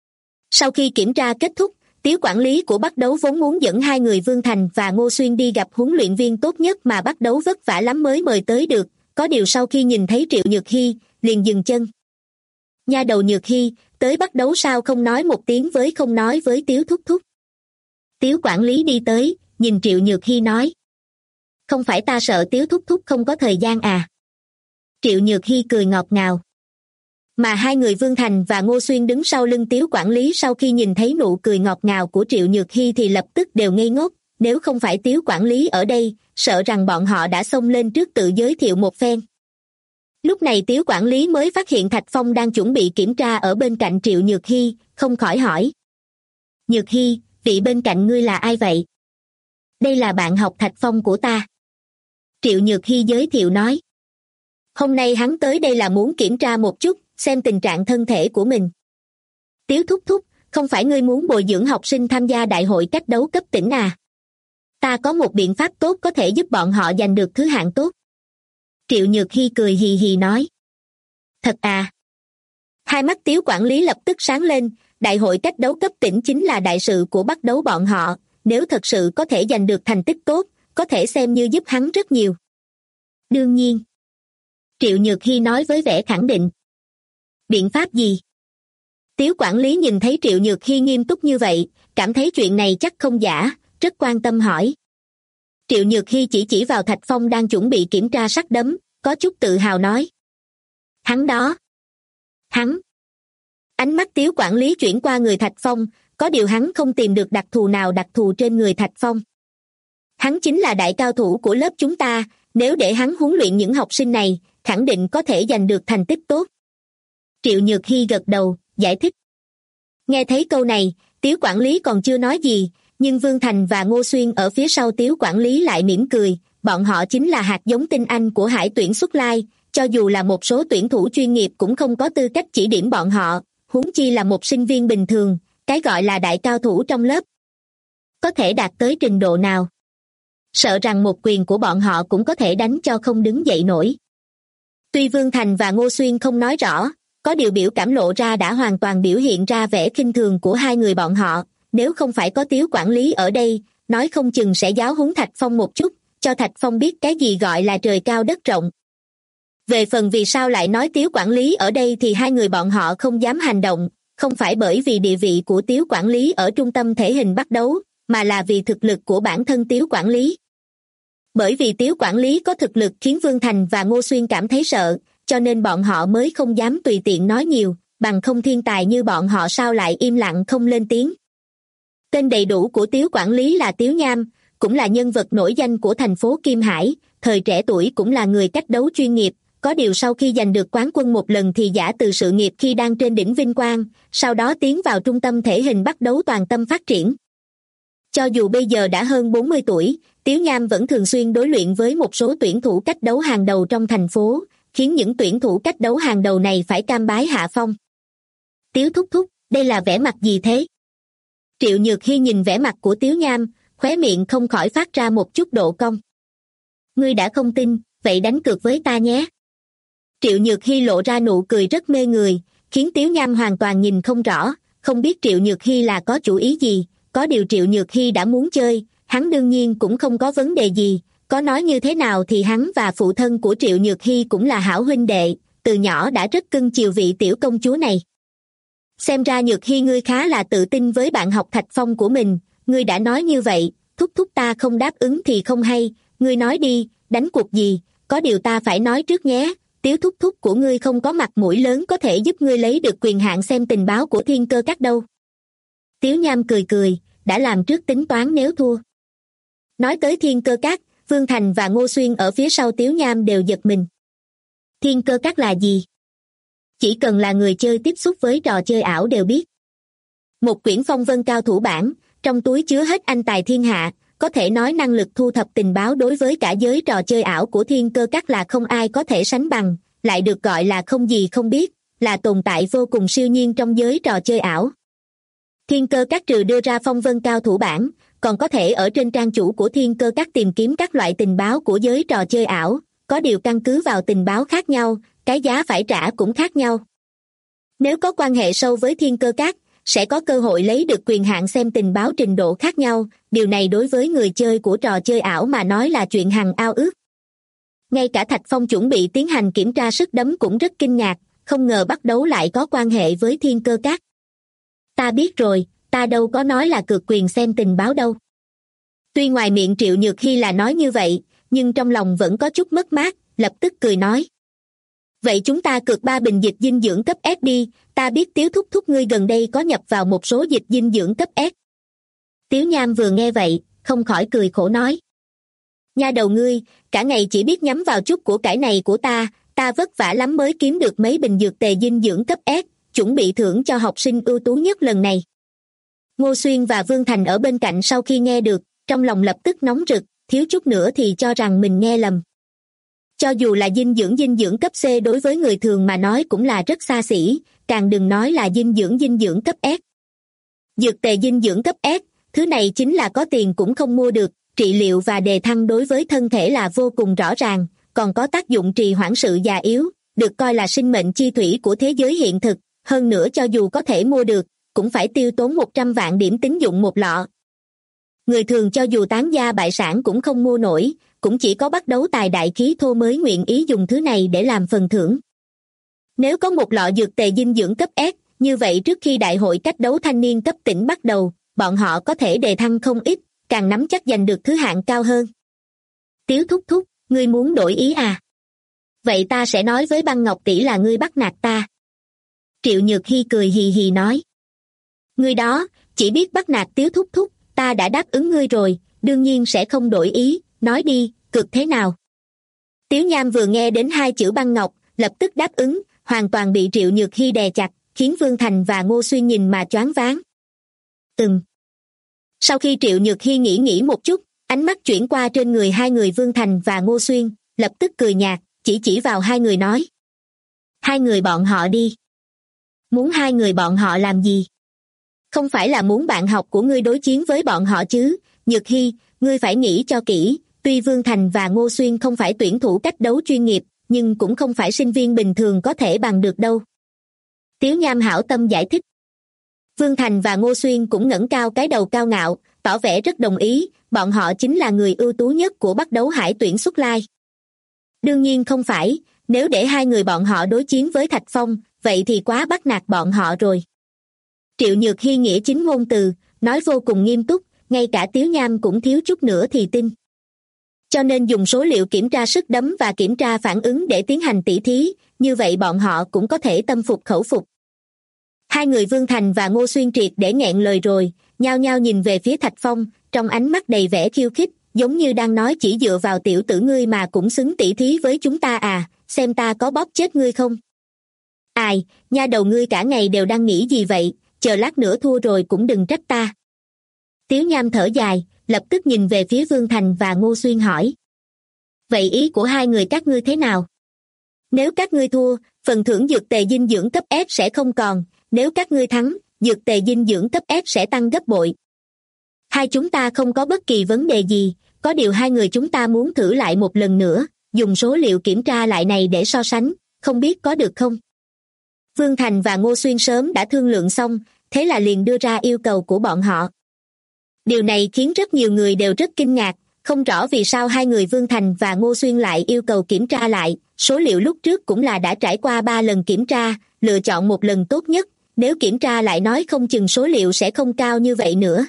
Sau khi kiểm tra kết thúc, Tiếu quản lý của Bắt Đấu vốn muốn dẫn hai người Vương Thành và Ngô Xuyên đi gặp huấn luyện viên tốt nhất mà Bắt Đấu vất vả lắm mới mời tới được, có điều sau khi nhìn thấy Triệu Nhược Hy, liền dừng chân. Nha đầu Nhược Hy, tới Bắt Đấu sao không nói một tiếng không nói với Tiếu thúc thúc. Tiếu quản lý đi tới, nhìn Triệu Nhược Hy nói. Không phải ta sợ Tiếu thúc thúc không có thời gian à? Triệu Nhược Hy cười ngọt ngào. Mà hai người Vương Thành và Ngô Xuyên đứng sau lưng Tiếu quản lý sau khi nhìn thấy nụ cười ngọt ngào của Triệu Nhược Hy thì lập tức đều ngây ngốc, nếu không phải Tiếu quản lý ở đây, sợ rằng bọn họ đã xông lên trước tự giới thiệu một phen. Lúc này Tiếu quản lý mới phát hiện Thạch Phong đang chuẩn bị kiểm tra ở bên cạnh Triệu Nhược Hy, không khỏi hỏi. Nhược Hy, vị bên cạnh ngươi là ai vậy? Đây là bạn học Thạch Phong của ta. Triệu Nhược Hy giới thiệu nói. Hôm nay hắn tới đây là muốn kiểm tra một chút, xem tình trạng thân thể của mình. Tiếu thúc thúc, không phải ngươi muốn bồi dưỡng học sinh tham gia đại hội cách đấu cấp tỉnh à? Ta có một biện pháp tốt có thể giúp bọn họ giành được thứ hạng tốt. Triệu Nhược Hy cười hì hì nói. Thật à? Hai mắt Tiếu quản lý lập tức sáng lên, đại hội cách đấu cấp tỉnh chính là đại sự của Bắt Đấu bọn họ, nếu thật sự có thể giành được thành tích tốt, có thể xem như giúp hắn rất nhiều. Đương nhiên. Triệu Nhược Hy nói với vẻ khẳng định. Biện pháp gì? Tiếu quản lý nhìn thấy Triệu Nhược Hy nghiêm túc như vậy, cảm thấy chuyện này chắc không giả, rất quan tâm hỏi. Triệu Nhược Hy chỉ vào Thạch Phong đang chuẩn bị kiểm tra sắc đấm, có chút tự hào nói. Hắn đó. Hắn. Ánh mắt Tiếu quản lý chuyển qua người Thạch Phong, có điều hắn không tìm được đặc thù nào đặc thù trên người Thạch Phong. Hắn chính là đại cao thủ của lớp chúng ta, nếu để hắn huấn luyện những học sinh này, khẳng định có thể giành được thành tích tốt. Triệu Nhược Hy gật đầu, giải thích. Nghe thấy câu này, Tiếu quản lý còn chưa nói gì, nhưng Vương Thành và Ngô Xuyên ở phía sau Tiếu quản lý lại mỉm cười, bọn họ chính là hạt giống tinh anh của Hải tuyển xuất lai, cho dù là một số tuyển thủ chuyên nghiệp cũng không có tư cách chỉ điểm bọn họ, huống chi là một sinh viên bình thường, cái gọi là đại cao thủ trong lớp. Có thể đạt tới trình độ nào? Sợ rằng một quyền của bọn họ cũng có thể đánh cho không đứng dậy nổi. Tuy Vương Thành và Ngô Xuyên không nói rõ, có điều biểu cảm lộ ra đã hoàn toàn biểu hiện ra vẻ khinh thường của hai người bọn họ, nếu không phải có Tiếu quản lý ở đây, nói không chừng sẽ giáo huấn Thạch Phong một chút, cho Thạch Phong biết cái gì gọi là trời cao đất rộng. Về phần vì sao lại nói Tiếu quản lý ở đây thì hai người bọn họ không dám hành động, không phải bởi vì địa vị của Tiếu quản lý ở trung tâm thể hình bắt đấu, mà là vì thực lực của bản thân Tiếu quản lý. Bởi vì Tiếu quản lý có thực lực khiến Vương Thành và Ngô Xuyên cảm thấy sợ, cho nên bọn họ mới không dám tùy tiện nói nhiều, bằng không thiên tài như bọn họ sao lại im lặng không lên tiếng. Tên đầy đủ của Tiếu quản lý là Tiếu Nham, cũng là nhân vật nổi danh của thành phố Kim Hải, thời trẻ tuổi cũng là người cách đấu chuyên nghiệp, có điều sau khi giành được quán quân một lần thì giã từ sự nghiệp khi đang trên đỉnh vinh quang, sau đó tiến vào trung tâm thể hình bắt đấu toàn tâm phát triển. Cho dù bây giờ đã hơn 40 tuổi, Tiếu Nham vẫn thường xuyên đối luyện với một số tuyển thủ cách đấu hàng đầu trong thành phố, khiến những tuyển thủ cách đấu hàng đầu này phải cam bái hạ phong. Tiếu thúc thúc, đây là vẻ mặt gì thế? Triệu Nhược Hy nhìn vẻ mặt của Tiếu Nham, khóe miệng không khỏi phát ra một chút độ cong. Ngươi đã không tin, vậy đánh cược với ta nhé. Triệu Nhược Hy lộ ra nụ cười rất mê người, khiến Tiếu Nham hoàn toàn nhìn không rõ, không biết Triệu Nhược Hy là có chủ ý gì, có điều Triệu Nhược Hy đã muốn chơi, hắn đương nhiên cũng không có vấn đề gì, có nói như thế nào thì hắn và phụ thân của Triệu Nhược Hy cũng là hảo huynh đệ, từ nhỏ đã rất cưng chiều vị tiểu công chúa này. Xem ra Nhược Hy ngươi khá là tự tin với bạn học Thạch Phong của mình, ngươi đã nói như vậy, thúc thúc ta không đáp ứng thì không hay, ngươi nói đi, đánh cuộc gì, có điều ta phải nói trước nhé, Tiếu thúc thúc của ngươi không có mặt mũi lớn có thể giúp ngươi lấy được quyền hạn xem tình báo của Thiên Cơ Các đâu. Tiếu Nham cười cười, đã làm trước tính toán nếu thua. Nói tới Thiên Cơ Các, Vương Thành và Ngô Xuyên ở phía sau Tiếu Nham đều giật mình. Thiên Cơ Các là gì? Chỉ cần là người chơi tiếp xúc với trò chơi ảo đều biết. Một quyển phong vân cao thủ bản, trong túi chứa hết anh tài thiên hạ, có thể nói năng lực thu thập tình báo đối với cả giới trò chơi ảo của Thiên Cơ Các là không ai có thể sánh bằng, lại được gọi là không gì không biết, là tồn tại vô cùng siêu nhiên trong giới trò chơi ảo. Thiên Cơ Các trừ đưa ra phong vân cao thủ bản, còn có thể ở trên trang chủ của Thiên Cơ Các tìm kiếm các loại tình báo của giới trò chơi ảo, có điều căn cứ vào tình báo khác nhau, cái giá phải trả cũng khác nhau. Nếu có quan hệ sâu với Thiên Cơ Các, sẽ có cơ hội lấy được quyền hạn xem tình báo trình độ khác nhau, điều này đối với người chơi của trò chơi ảo mà nói là chuyện hằng ao ước. Ngay cả Thạch Phong chuẩn bị tiến hành kiểm tra sức đấm cũng rất kinh ngạc, không ngờ bắt đấu lại có quan hệ với Thiên Cơ Các. Ta biết rồi, ta đâu có nói là cược quyền xem tình báo đâu. Tuy ngoài miệng Triệu Nhược Hy là nói như vậy, nhưng trong lòng vẫn có chút mất mát, lập tức cười nói. Vậy chúng ta cược 3 bình dịch dinh dưỡng cấp S đi, ta biết Tiếu thúc thúc ngươi gần đây có nhập vào một số dịch dinh dưỡng cấp S. Tiếu Nham vừa nghe vậy, không khỏi cười khổ nói. Nha đầu ngươi, cả ngày chỉ biết nhắm vào chút của cải này của ta vất vả lắm mới kiếm được mấy bình dược tề dinh dưỡng cấp S, chuẩn bị thưởng cho học sinh ưu tú nhất lần này. Ngô Xuyên và Vương Thành ở bên cạnh sau khi nghe được, trong lòng lập tức nóng rực, thiếu chút nữa thì cho rằng mình nghe lầm. Cho dù là dinh dưỡng cấp C đối với người thường mà nói cũng là rất xa xỉ, càng đừng nói là dinh dưỡng cấp S. Dược tề dinh dưỡng cấp S, thứ này chính là có tiền cũng không mua được, trị liệu và đề thăng đối với thân thể là vô cùng rõ ràng, còn có tác dụng trì hoãn sự già yếu, được coi là sinh mệnh chi thủy của thế giới hiện thực, hơn nữa cho dù có thể mua được, cũng phải tiêu tốn 100 vạn điểm tín dụng một lọ. Người thường cho dù tán gia bại sản cũng không mua nổi, cũng chỉ có bắt đấu tài đại khí thô mới nguyện ý dùng thứ này để làm phần thưởng. Nếu có một lọ dược tề dinh dưỡng cấp S, như vậy trước khi đại hội cách đấu thanh niên cấp tỉnh bắt đầu, bọn họ có thể đề thăng không ít, càng nắm chắc giành được thứ hạng cao hơn. Tiếu thúc thúc, ngươi muốn đổi ý à? Vậy ta sẽ nói với Băng Ngọc tỷ là ngươi bắt nạt ta. Triệu Nhược Hy cười hì hì nói. Ngươi đó, chỉ biết bắt nạt Tiếu thúc thúc, ta đã đáp ứng ngươi rồi, đương nhiên sẽ không đổi ý, nói đi, cược thế nào? Tiếu Nham vừa nghe đến hai chữ Băng Ngọc, lập tức đáp ứng, hoàn toàn bị Triệu Nhược Hy đè chặt, khiến Vương Thành và Ngô Xuyên nhìn mà choáng váng. Sau khi Triệu Nhược Hy nghĩ một chút, ánh mắt chuyển qua trên người hai người Vương Thành và Ngô Xuyên, lập tức cười nhạt, chỉ vào hai người nói. Hai người bọn họ đi. Muốn hai người bọn họ làm gì? Không phải là muốn bạn học của ngươi đối chiến với bọn họ chứ? Nhược Hy, ngươi phải nghĩ cho kỹ, tuy Vương Thành và Ngô Xuyên không phải tuyển thủ cách đấu chuyên nghiệp, nhưng cũng không phải sinh viên bình thường có thể bằng được đâu. Tiếu Nham hảo tâm giải thích. Vương Thành và Ngô Xuyên cũng ngẩng cao cái đầu cao ngạo, tỏ vẻ rất đồng ý, bọn họ chính là người ưu tú nhất của Bắc Đấu Hải tuyển xuất lai. Đương nhiên không phải, nếu để hai người bọn họ đối chiến với Thạch Phong, vậy thì quá bắt nạt bọn họ rồi. Triệu Nhược Hy nghĩa chính ngôn từ, nói vô cùng nghiêm túc, ngay cả Tiếu Nham cũng thiếu chút nữa thì tin. Cho nên dùng số liệu kiểm tra sức đấm và kiểm tra phản ứng để tiến hành tỉ thí, như vậy bọn họ cũng có thể tâm phục khẩu phục. Hai người Vương Thành và Ngô Xuyên triệt để nghẹn lời rồi, nhao nhao nhìn về phía Thạch Phong, trong ánh mắt đầy vẻ khiêu khích, giống như đang nói chỉ dựa vào tiểu tử ngươi mà cũng xứng tỉ thí với chúng ta à, xem ta có bóp chết ngươi không. Ai, nha đầu ngươi cả ngày đều đang nghĩ gì vậy, chờ lát nữa thua rồi cũng đừng trách ta. Tiếu Nham thở dài, lập tức nhìn về phía Vương Thành và Ngô Xuyên hỏi. Vậy ý của hai người các ngươi thế nào? Nếu các ngươi thua, phần thưởng dược tề dinh dưỡng cấp S sẽ không còn, nếu các ngươi thắng, dược tề dinh dưỡng cấp S sẽ tăng gấp bội. Hai chúng ta không có bất kỳ vấn đề gì, có điều hai người chúng ta muốn thử lại một lần nữa, dùng số liệu kiểm tra lại này để so sánh, không biết có được không? Vương Thành và Ngô Xuyên sớm đã thương lượng xong, thế là liền đưa ra yêu cầu của bọn họ. Điều này khiến rất nhiều người đều rất kinh ngạc, không rõ vì sao hai người Vương Thành và Ngô Xuyên lại yêu cầu kiểm tra lại, số liệu lúc trước cũng là đã trải qua 3 lần kiểm tra, lựa chọn một lần tốt nhất, nếu kiểm tra lại nói không chừng số liệu sẽ không cao như vậy nữa.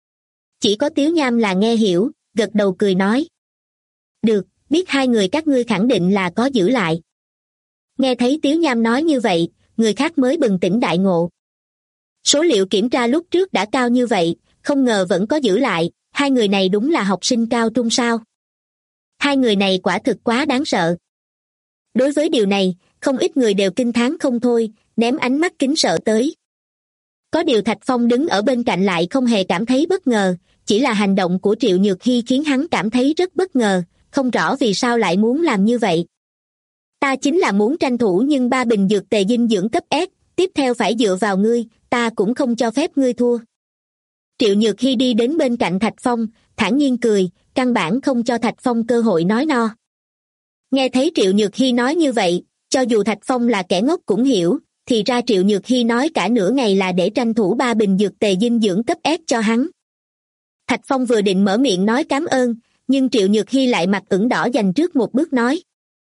Chỉ có Tiếu Nham là nghe hiểu, gật đầu cười nói. Được, biết hai người các ngươi khẳng định là có giữ lại. Nghe thấy Tiếu Nham nói như vậy, người khác mới bừng tỉnh đại ngộ. Số liệu kiểm tra lúc trước đã cao như vậy, không ngờ vẫn có giữ lại, hai người này đúng là học sinh cao trung sao. Hai người này quả thực quá đáng sợ. Đối với điều này, không ít người đều kinh thán không thôi, ném ánh mắt kính sợ tới. Có điều Thạch Phong đứng ở bên cạnh lại không hề cảm thấy bất ngờ, chỉ là hành động của Triệu Nhược Hy khiến hắn cảm thấy rất bất ngờ, không rõ vì sao lại muốn làm như vậy. Ta chính là muốn tranh thủ nhưng 3 bình dược tề dinh dưỡng cấp S, tiếp theo phải dựa vào ngươi, ta cũng không cho phép ngươi thua. Triệu Nhược Hy đi đến bên cạnh Thạch Phong, thản nhiên cười, căn bản không cho Thạch Phong cơ hội nói no. Nghe thấy Triệu Nhược Hy nói như vậy, cho dù Thạch Phong là kẻ ngốc cũng hiểu, thì ra Triệu Nhược Hy nói cả nửa ngày là để tranh thủ 3 bình dược tề dinh dưỡng cấp S cho hắn. Thạch Phong vừa định mở miệng nói cảm ơn, nhưng Triệu Nhược Hy lại mặt ửng đỏ dành trước một bước nói.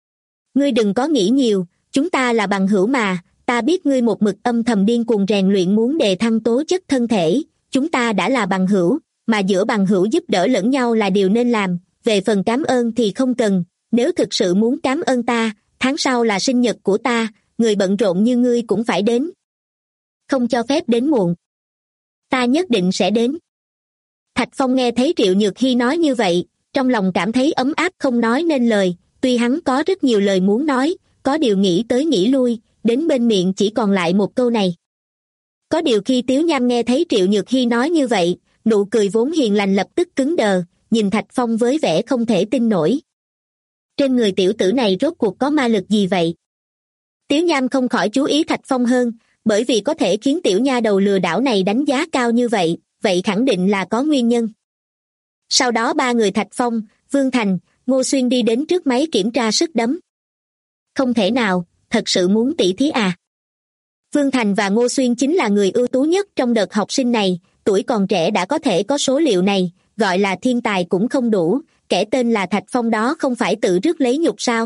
Ngươi đừng có nghĩ nhiều, chúng ta là bằng hữu mà, ta biết ngươi một mực âm thầm điên cuồng rèn luyện muốn đề thăng tố chất thân thể, chúng ta đã là bằng hữu, mà giữa bằng hữu giúp đỡ lẫn nhau là điều nên làm, về phần cảm ơn thì không cần, nếu thực sự muốn cảm ơn ta, tháng sau là sinh nhật của ta, người bận rộn như ngươi cũng phải đến. Không cho phép đến muộn. Ta nhất định sẽ đến. Thạch Phong nghe thấy Triệu Nhược Hy nói như vậy, trong lòng cảm thấy ấm áp không nói nên lời, tuy hắn có rất nhiều lời muốn nói, có điều nghĩ tới nghĩ lui, đến bên miệng chỉ còn lại một câu này. Có điều khi Tiếu Nham nghe thấy Triệu Nhược Hy nói như vậy, nụ cười vốn hiền lành lập tức cứng đờ, nhìn Thạch Phong với vẻ không thể tin nổi. Trên người tiểu tử này rốt cuộc có ma lực gì vậy? Tiếu Nham không khỏi chú ý Thạch Phong hơn, bởi vì có thể khiến tiểu nha đầu lừa đảo này đánh giá cao như vậy, vậy khẳng định là có nguyên nhân. Sau đó 3 người Thạch Phong, Vương Thành, Ngô Xuyên đi đến trước máy kiểm tra sức đấm. Không thể nào, thật sự muốn tỉ thí à? Vương Thành và Ngô Xuyên chính là người ưu tú nhất trong đợt học sinh này, tuổi còn trẻ đã có thể có số liệu này, gọi là thiên tài cũng không đủ, kẻ tên là Thạch Phong đó không phải tự rước lấy nhục sao?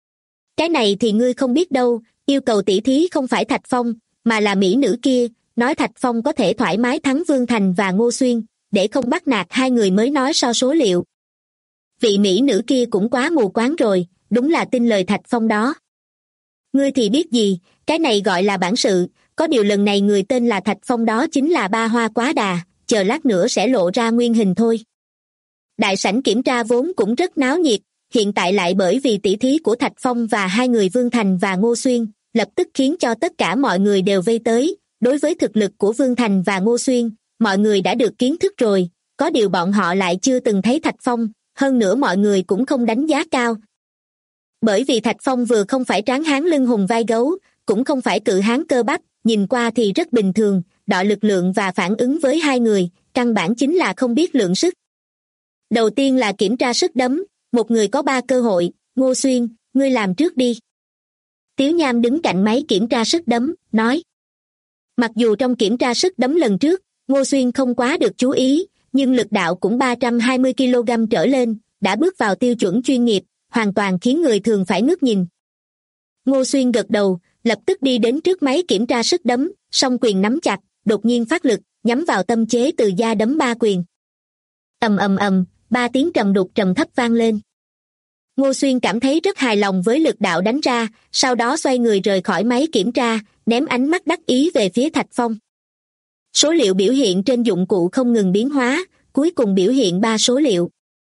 Cái này thì ngươi không biết đâu, yêu cầu tỉ thí không phải Thạch Phong, mà là mỹ nữ kia, nói Thạch Phong có thể thoải mái thắng Vương Thành và Ngô Xuyên, để không bắt nạt hai người mới nói so số liệu. Vị mỹ nữ kia cũng quá mù quáng rồi, đúng là tin lời Thạch Phong đó. Ngươi thì biết gì, cái này gọi là bản sự, có điều lần này người tên là Thạch Phong đó chính là Ba Hoa quá đà, chờ lát nữa sẽ lộ ra nguyên hình thôi. Đại sảnh kiểm tra vốn cũng rất náo nhiệt, hiện tại lại bởi vì tỷ thí của Thạch Phong và hai người Vương Thành và Ngô Xuyên, lập tức khiến cho tất cả mọi người đều vây tới. Đối với thực lực của Vương Thành và Ngô Xuyên, mọi người đã được kiến thức rồi, có điều bọn họ lại chưa từng thấy Thạch Phong, hơn nữa mọi người cũng không đánh giá cao. Bởi vì Thạch Phong vừa không phải tráng hán lưng hùng vai gấu, cũng không phải cự hán cơ bắp, nhìn qua thì rất bình thường, đọ lực lượng và phản ứng với hai người, căn bản chính là không biết lượng sức. Đầu tiên là kiểm tra sức đấm, một người có 3 cơ hội, Ngô Xuyên, ngươi làm trước đi. Tiếu Nham đứng cạnh máy kiểm tra sức đấm, nói. Mặc dù trong kiểm tra sức đấm lần trước, Ngô Xuyên không quá được chú ý, nhưng lực đạo cũng 320 kg trở lên, đã bước vào tiêu chuẩn chuyên nghiệp, hoàn toàn khiến người thường phải ngước nhìn. Ngô Xuyên gật đầu, lập tức đi đến trước máy kiểm tra sức đấm, song quyền nắm chặt, đột nhiên phát lực, nhắm vào tâm chế từ gia đấm 3 quyền. Ầm ầm ầm, 3 tiếng trầm đục trầm thấp vang lên. Ngô Xuyên cảm thấy rất hài lòng với lực đạo đánh ra, sau đó xoay người rời khỏi máy kiểm tra, ném ánh mắt đắc ý về phía Thạch Phong. Số liệu biểu hiện trên dụng cụ không ngừng biến hóa, cuối cùng biểu hiện 3 số liệu.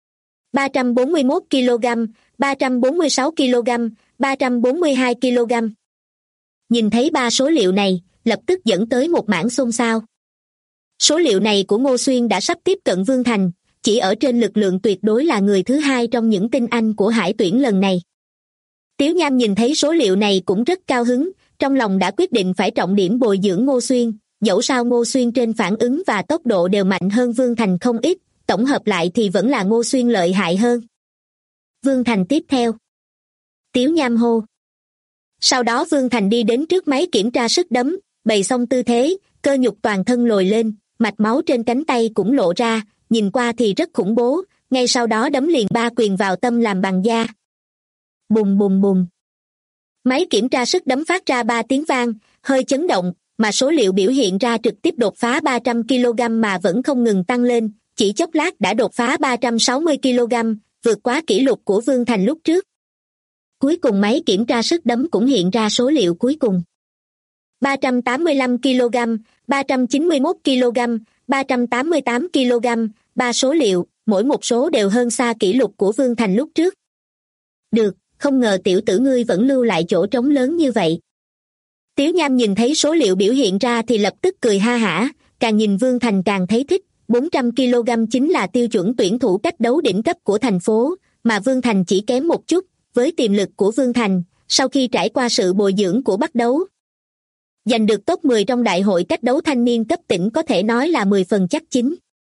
341 kg, 346 kg, 342 kg. Nhìn thấy 3 số liệu này, lập tức dẫn tới một mảng xôn xao. Số liệu này của Ngô Xuyên đã sắp tiếp cận Vương Thành, chỉ ở trên lực lượng tuyệt đối là người thứ 2 trong những tinh anh của hải tuyển lần này. Tiếu Nham nhìn thấy số liệu này cũng rất cao hứng, trong lòng đã quyết định phải trọng điểm bồi dưỡng Ngô Xuyên, dẫu sao Ngô Xuyên trên phản ứng và tốc độ đều mạnh hơn Vương Thành không ít, tổng hợp lại thì vẫn là Ngô Xuyên lợi hại hơn. Vương Thành tiếp theo. Tiếu Nham hô. Sau đó Vương Thành đi đến trước máy kiểm tra sức đấm, bày xong tư thế, cơ nhục toàn thân lồi lên, mạch máu trên cánh tay cũng lộ ra, nhìn qua thì rất khủng bố, ngay sau đó đấm liền 3 quyền vào tâm làm bằng da. Bùng bùng bùng. Máy kiểm tra sức đấm phát ra 3 tiếng vang, hơi chấn động, mà số liệu biểu hiện ra trực tiếp đột phá 300 kg mà vẫn không ngừng tăng lên, chỉ chốc lát đã đột phá 360 kg, vượt quá kỷ lục của Vương Thành lúc trước. Cuối cùng máy kiểm tra sức đấm cũng hiện ra số liệu cuối cùng. 385 kg, 391 kg, 388 kg, 3 số liệu, mỗi một số đều hơn xa kỷ lục của Vương Thành lúc trước. Được, không ngờ tiểu tử ngươi vẫn lưu lại chỗ trống lớn như vậy. Tiếu Nham nhìn thấy số liệu biểu hiện ra thì lập tức cười ha hả, càng nhìn Vương Thành càng thấy thích, 400 kg chính là tiêu chuẩn tuyển thủ cách đấu đỉnh cấp của thành phố, mà Vương Thành chỉ kém một chút, với tiềm lực của Vương Thành, sau khi trải qua sự bồi dưỡng của Bắc Đấu. Giành được top 10 trong đại hội cách đấu thanh niên cấp tỉnh có thể nói là 10 phần chắc chín.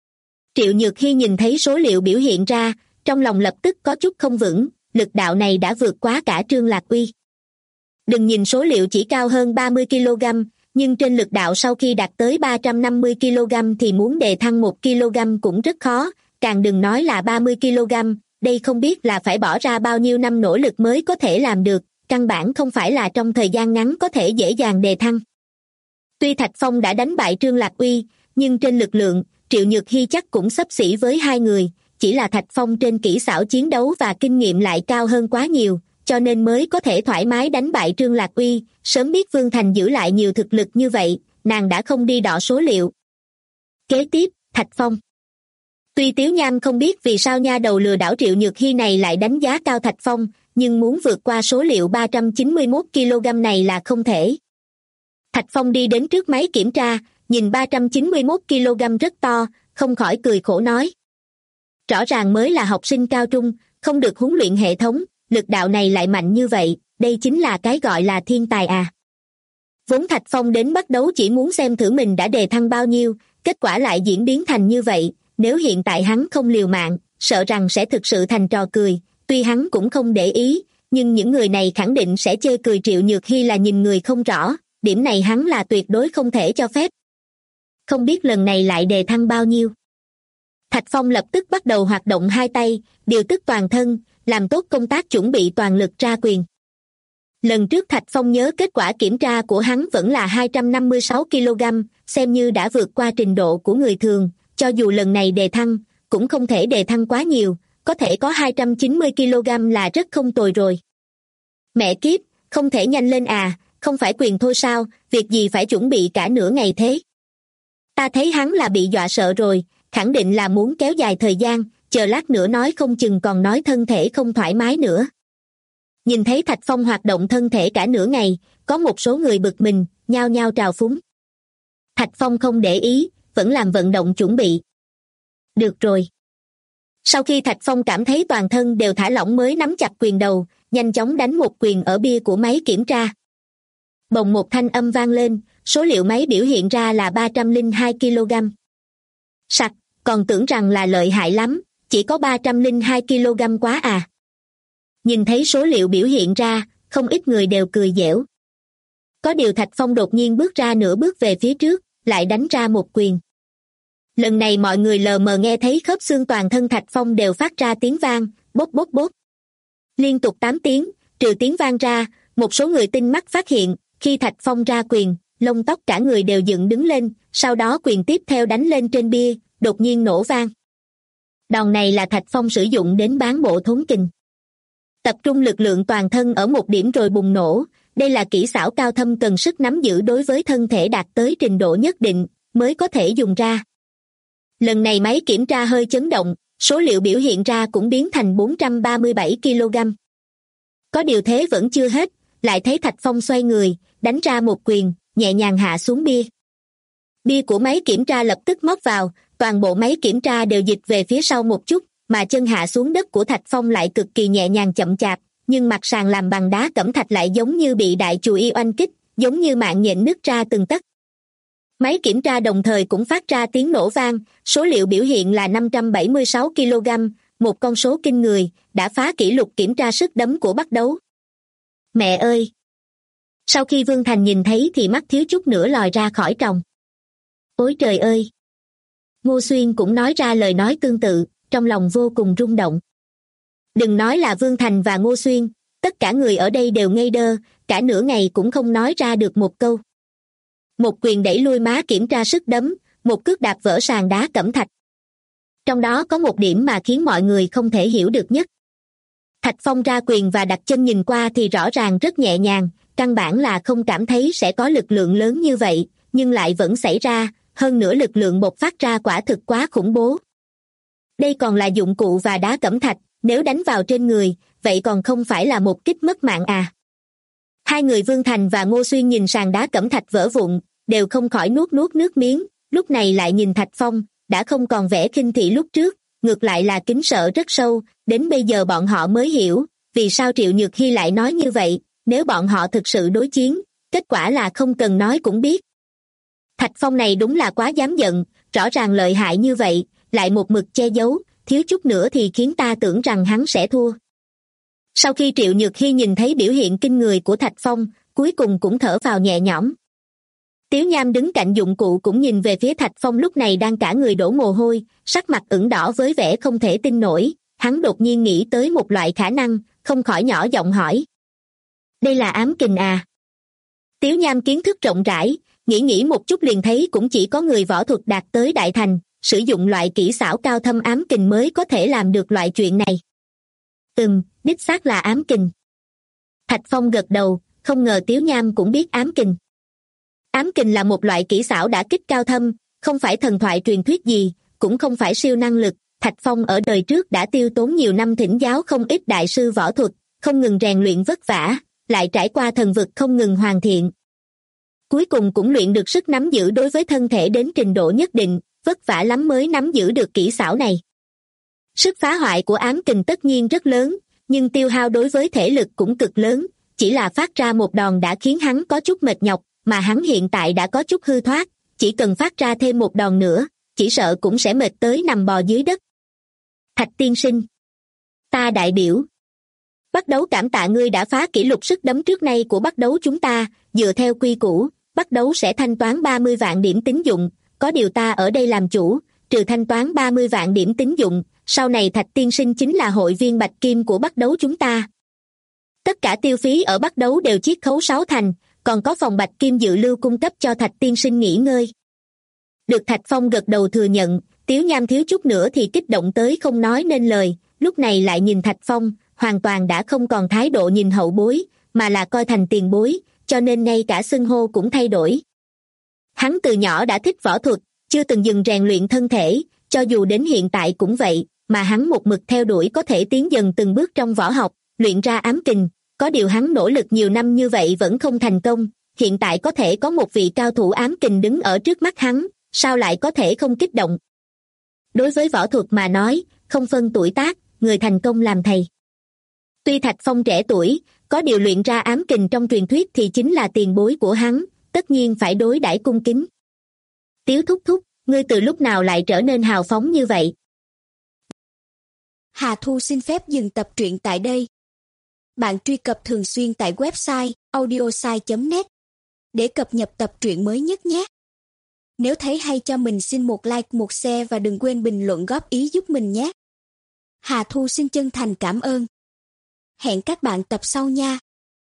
Triệu Nhược Hy nhìn thấy số liệu biểu hiện ra, trong lòng lập tức có chút không vững, lực đạo này đã vượt quá cả Trương Lạc Uy. Đừng nhìn số liệu chỉ cao hơn 30 kg, nhưng trên lực đạo sau khi đạt tới 350 kg thì muốn đề thăng 1 kg cũng rất khó, càng đừng nói là 30 kg, đây không biết là phải bỏ ra bao nhiêu năm nỗ lực mới có thể làm được, căn bản không phải là trong thời gian ngắn có thể dễ dàng đề thăng. Tuy Thạch Phong đã đánh bại Trương Lạc Uy, nhưng trên lực lượng, Triệu Nhược Hy chắc cũng xấp xỉ với hai người, chỉ là Thạch Phong trên kỹ xảo chiến đấu và kinh nghiệm lại cao hơn quá nhiều, cho nên mới có thể thoải mái đánh bại Trương Lạc Uy. Sớm biết Vương Thành giữ lại nhiều thực lực như vậy, nàng đã không đi đọ số liệu. Kế tiếp, Thạch Phong. Tuy Tiếu Nham không biết vì sao nha đầu lừa đảo Triệu Nhược Hy này lại đánh giá cao Thạch Phong, nhưng muốn vượt qua số liệu 391 kg này là không thể. Thạch Phong đi đến trước máy kiểm tra, nhìn 391 kg rất to, không khỏi cười khổ nói. Rõ ràng mới là học sinh cao trung, không được huấn luyện hệ thống, lực đạo này lại mạnh như vậy, đây chính là cái gọi là thiên tài à. Vốn Thạch Phong đến Bắc Đấu chỉ muốn xem thử mình đã đề thăng bao nhiêu, kết quả lại diễn biến thành như vậy, nếu hiện tại hắn không liều mạng, sợ rằng sẽ thực sự thành trò cười, tuy hắn cũng không để ý, nhưng những người này khẳng định sẽ chê cười Triệu Nhược Hy là nhìn người không rõ, điểm này hắn là tuyệt đối không thể cho phép. Không biết lần này lại đề thăng bao nhiêu. Thạch Phong lập tức bắt đầu hoạt động hai tay, điều tức toàn thân, làm tốt công tác chuẩn bị toàn lực ra quyền. Lần trước Thạch Phong nhớ kết quả kiểm tra của hắn vẫn là 256 kg, xem như đã vượt qua trình độ của người thường, cho dù lần này đề thăng, cũng không thể đề thăng quá nhiều, có thể có 290 kg là rất không tồi rồi. Mẹ kiếp, không thể nhanh lên à, không phải quyền thôi sao, việc gì phải chuẩn bị cả nửa ngày thế. Ta thấy hắn là bị dọa sợ rồi, khẳng định là muốn kéo dài thời gian, chờ lát nữa nói không chừng còn nói thân thể không thoải mái nữa. Nhìn thấy Thạch Phong hoạt động thân thể cả nửa ngày, có một số người bực mình, nhao nhao trào phúng. Thạch Phong không để ý, vẫn làm vận động chuẩn bị. Được rồi. Sau khi Thạch Phong cảm thấy toàn thân đều thả lỏng mới nắm chặt quyền đầu, nhanh chóng đánh một quyền ở bia của máy kiểm tra. Bồng một thanh âm vang lên, số liệu máy biểu hiện ra là 302 kg. Sặc, còn tưởng rằng là lợi hại lắm, chỉ có 302 kg quá à. Nhìn thấy số liệu biểu hiện ra, không ít người đều cười giễu. Có điều Thạch Phong đột nhiên bước ra nửa bước về phía trước, lại đánh ra một quyền. Lần này mọi người lờ mờ nghe thấy khớp xương toàn thân Thạch Phong đều phát ra tiếng vang, bốp bốp bốp. Liên tục 8 tiếng, trừ tiếng vang ra, một số người tinh mắt phát hiện, khi Thạch Phong ra quyền, lông tóc cả người đều dựng đứng lên, sau đó quyền tiếp theo đánh lên trên bia, đột nhiên nổ vang. Đòn này là Thạch Phong sử dụng đến bán bộ thốn kình. Tập trung lực lượng toàn thân ở một điểm rồi bùng nổ, đây là kỹ xảo cao thâm cần sức nắm giữ đối với thân thể đạt tới trình độ nhất định, mới có thể dùng ra. Lần này máy kiểm tra hơi chấn động, số liệu biểu hiện ra cũng biến thành 437 kg. Có điều thế vẫn chưa hết, lại thấy Thạch Phong xoay người, đánh ra một quyền, nhẹ nhàng hạ xuống bia. Bia của máy kiểm tra lập tức móc vào, toàn bộ máy kiểm tra đều dịch về phía sau một chút, mà chân hạ xuống đất của Thạch Phong lại cực kỳ nhẹ nhàng chậm chạp, nhưng mặt sàn làm bằng đá cẩm thạch lại giống như bị đại chùy y oanh kích, giống như mạng nhện nứt ra từng tấc. Máy kiểm tra đồng thời cũng phát ra tiếng nổ vang, số liệu biểu hiện là 576 kg, một con số kinh người, đã phá kỷ lục kiểm tra sức đấm của Bắc Đấu. Mẹ ơi! Sau khi Vương Thành nhìn thấy thì mắt thiếu chút nữa lòi ra khỏi tròng. Ôi trời ơi! Ngô Xuyên cũng nói ra lời nói tương tự, trong lòng vô cùng rung động. Đừng nói là Vương Thành và Ngô Xuyên, tất cả người ở đây đều ngây đơ, cả nửa ngày cũng không nói ra được một câu. Một quyền đẩy lui má kiểm tra sức đấm, một cước đạp vỡ sàn đá cẩm thạch. Trong đó có một điểm mà khiến mọi người không thể hiểu được nhất. Thạch Phong ra quyền và đặt chân nhìn qua thì rõ ràng rất nhẹ nhàng, căn bản là không cảm thấy sẽ có lực lượng lớn như vậy, nhưng lại vẫn xảy ra, hơn nữa lực lượng bộc phát ra quả thực quá khủng bố. Đây còn là dụng cụ và đá cẩm thạch, nếu đánh vào trên người, vậy còn không phải là một kích mất mạng à. Hai người Vương Thành và Ngô Xuyên nhìn sàn đá cẩm thạch vỡ vụn, đều không khỏi nuốt nước miếng, lúc này lại nhìn Thạch Phong, đã không còn vẻ khinh thị lúc trước, ngược lại là kính sợ rất sâu, đến bây giờ bọn họ mới hiểu, vì sao Triệu Nhược Hy lại nói như vậy, nếu bọn họ thực sự đối chiến, kết quả là không cần nói cũng biết. Thạch Phong này đúng là quá dám giận, rõ ràng lợi hại như vậy, lại một mực che giấu, thiếu chút nữa thì khiến ta tưởng rằng hắn sẽ thua. Sau khi Triệu Nhược Hy nhìn thấy biểu hiện kinh người của Thạch Phong, cuối cùng cũng thở vào nhẹ nhõm. Tiếu Nham đứng cạnh dụng cụ cũng nhìn về phía Thạch Phong lúc này đang cả người đổ mồ hôi, sắc mặt ửng đỏ với vẻ không thể tin nổi, hắn đột nhiên nghĩ tới một loại khả năng, không khỏi nhỏ giọng hỏi. Đây là ám kình à? Tiếu Nham kiến thức rộng rãi, nghĩ một chút liền thấy cũng chỉ có người võ thuật đạt tới đại thành, sử dụng loại kỹ xảo cao thâm ám kình mới có thể làm được loại chuyện này. Đích xác là ám kình. Thạch Phong gật đầu, không ngờ Tiếu Nham cũng biết ám kình. Ám kình là một loại kỹ xảo đả kích cao thâm, không phải thần thoại truyền thuyết gì, cũng không phải siêu năng lực. Thạch Phong ở đời trước đã tiêu tốn nhiều năm thỉnh giáo không ít đại sư võ thuật, không ngừng rèn luyện vất vả, lại trải qua thần vực không ngừng hoàn thiện. Cuối cùng cũng luyện được sức nắm giữ đối với thân thể đến trình độ nhất định, vất vả lắm mới nắm giữ được kỹ xảo này. Sức phá hoại của ám kình tất nhiên rất lớn, nhưng tiêu hao đối với thể lực cũng cực lớn, chỉ là phát ra một đòn đã khiến hắn có chút mệt nhọc, mà hắn hiện tại đã có chút hư thoát, chỉ cần phát ra thêm một đòn nữa, chỉ sợ cũng sẽ mệt tới nằm bò dưới đất. Thạch tiên sinh, ta đại biểu. Bắt Đấu cảm tạ ngươi đã phá kỷ lục sức đấm trước nay của Bắt Đấu chúng ta, dựa theo quy củ, Bắt Đấu sẽ thanh toán 30 vạn điểm tín dụng, có điều ta ở đây làm chủ, trừ thanh toán 30 vạn điểm tín dụng, sau này Thạch tiên sinh chính là hội viên bạch kim của Bắt Đấu chúng ta. Tất cả tiêu phí ở Bắt Đấu đều chiết khấu 6 thành, còn có phòng bạch kim dự lưu cung cấp cho Thạch tiên sinh nghỉ ngơi. Được Thạch Phong gật đầu thừa nhận, Tiếu Nham thiếu chút nữa thì kích động tới không nói nên lời, lúc này lại nhìn Thạch Phong, hoàn toàn đã không còn thái độ nhìn hậu bối, mà là coi thành tiền bối, cho nên ngay cả xưng hô cũng thay đổi. Hắn từ nhỏ đã thích võ thuật, chưa từng dừng rèn luyện thân thể, cho dù đến hiện tại cũng vậy, mà hắn một mực theo đuổi có thể tiến dần từng bước trong võ học, luyện ra ám kình, có điều hắn nỗ lực nhiều năm như vậy vẫn không thành công, hiện tại có thể có một vị cao thủ ám kình đứng ở trước mắt hắn, sao lại có thể không kích động. Đối với võ thuật mà nói, không phân tuổi tác, người thành công làm thầy. Tuy Thạch Phong trẻ tuổi, có điều luyện ra ám kình trong truyền thuyết thì chính là tiền bối của hắn, tất nhiên phải đối đãi cung kính. Tiếu thúc thúc, ngươi từ lúc nào lại trở nên hào phóng như vậy? Hà Thu xin phép dừng tập truyện tại đây. Bạn truy cập thường xuyên tại website audiosai.net để cập nhật tập truyện mới nhất nhé. Nếu thấy hay cho mình xin một like, một share và đừng quên bình luận góp ý giúp mình nhé. Hà Thu xin chân thành cảm ơn. Hẹn các bạn tập sau nha.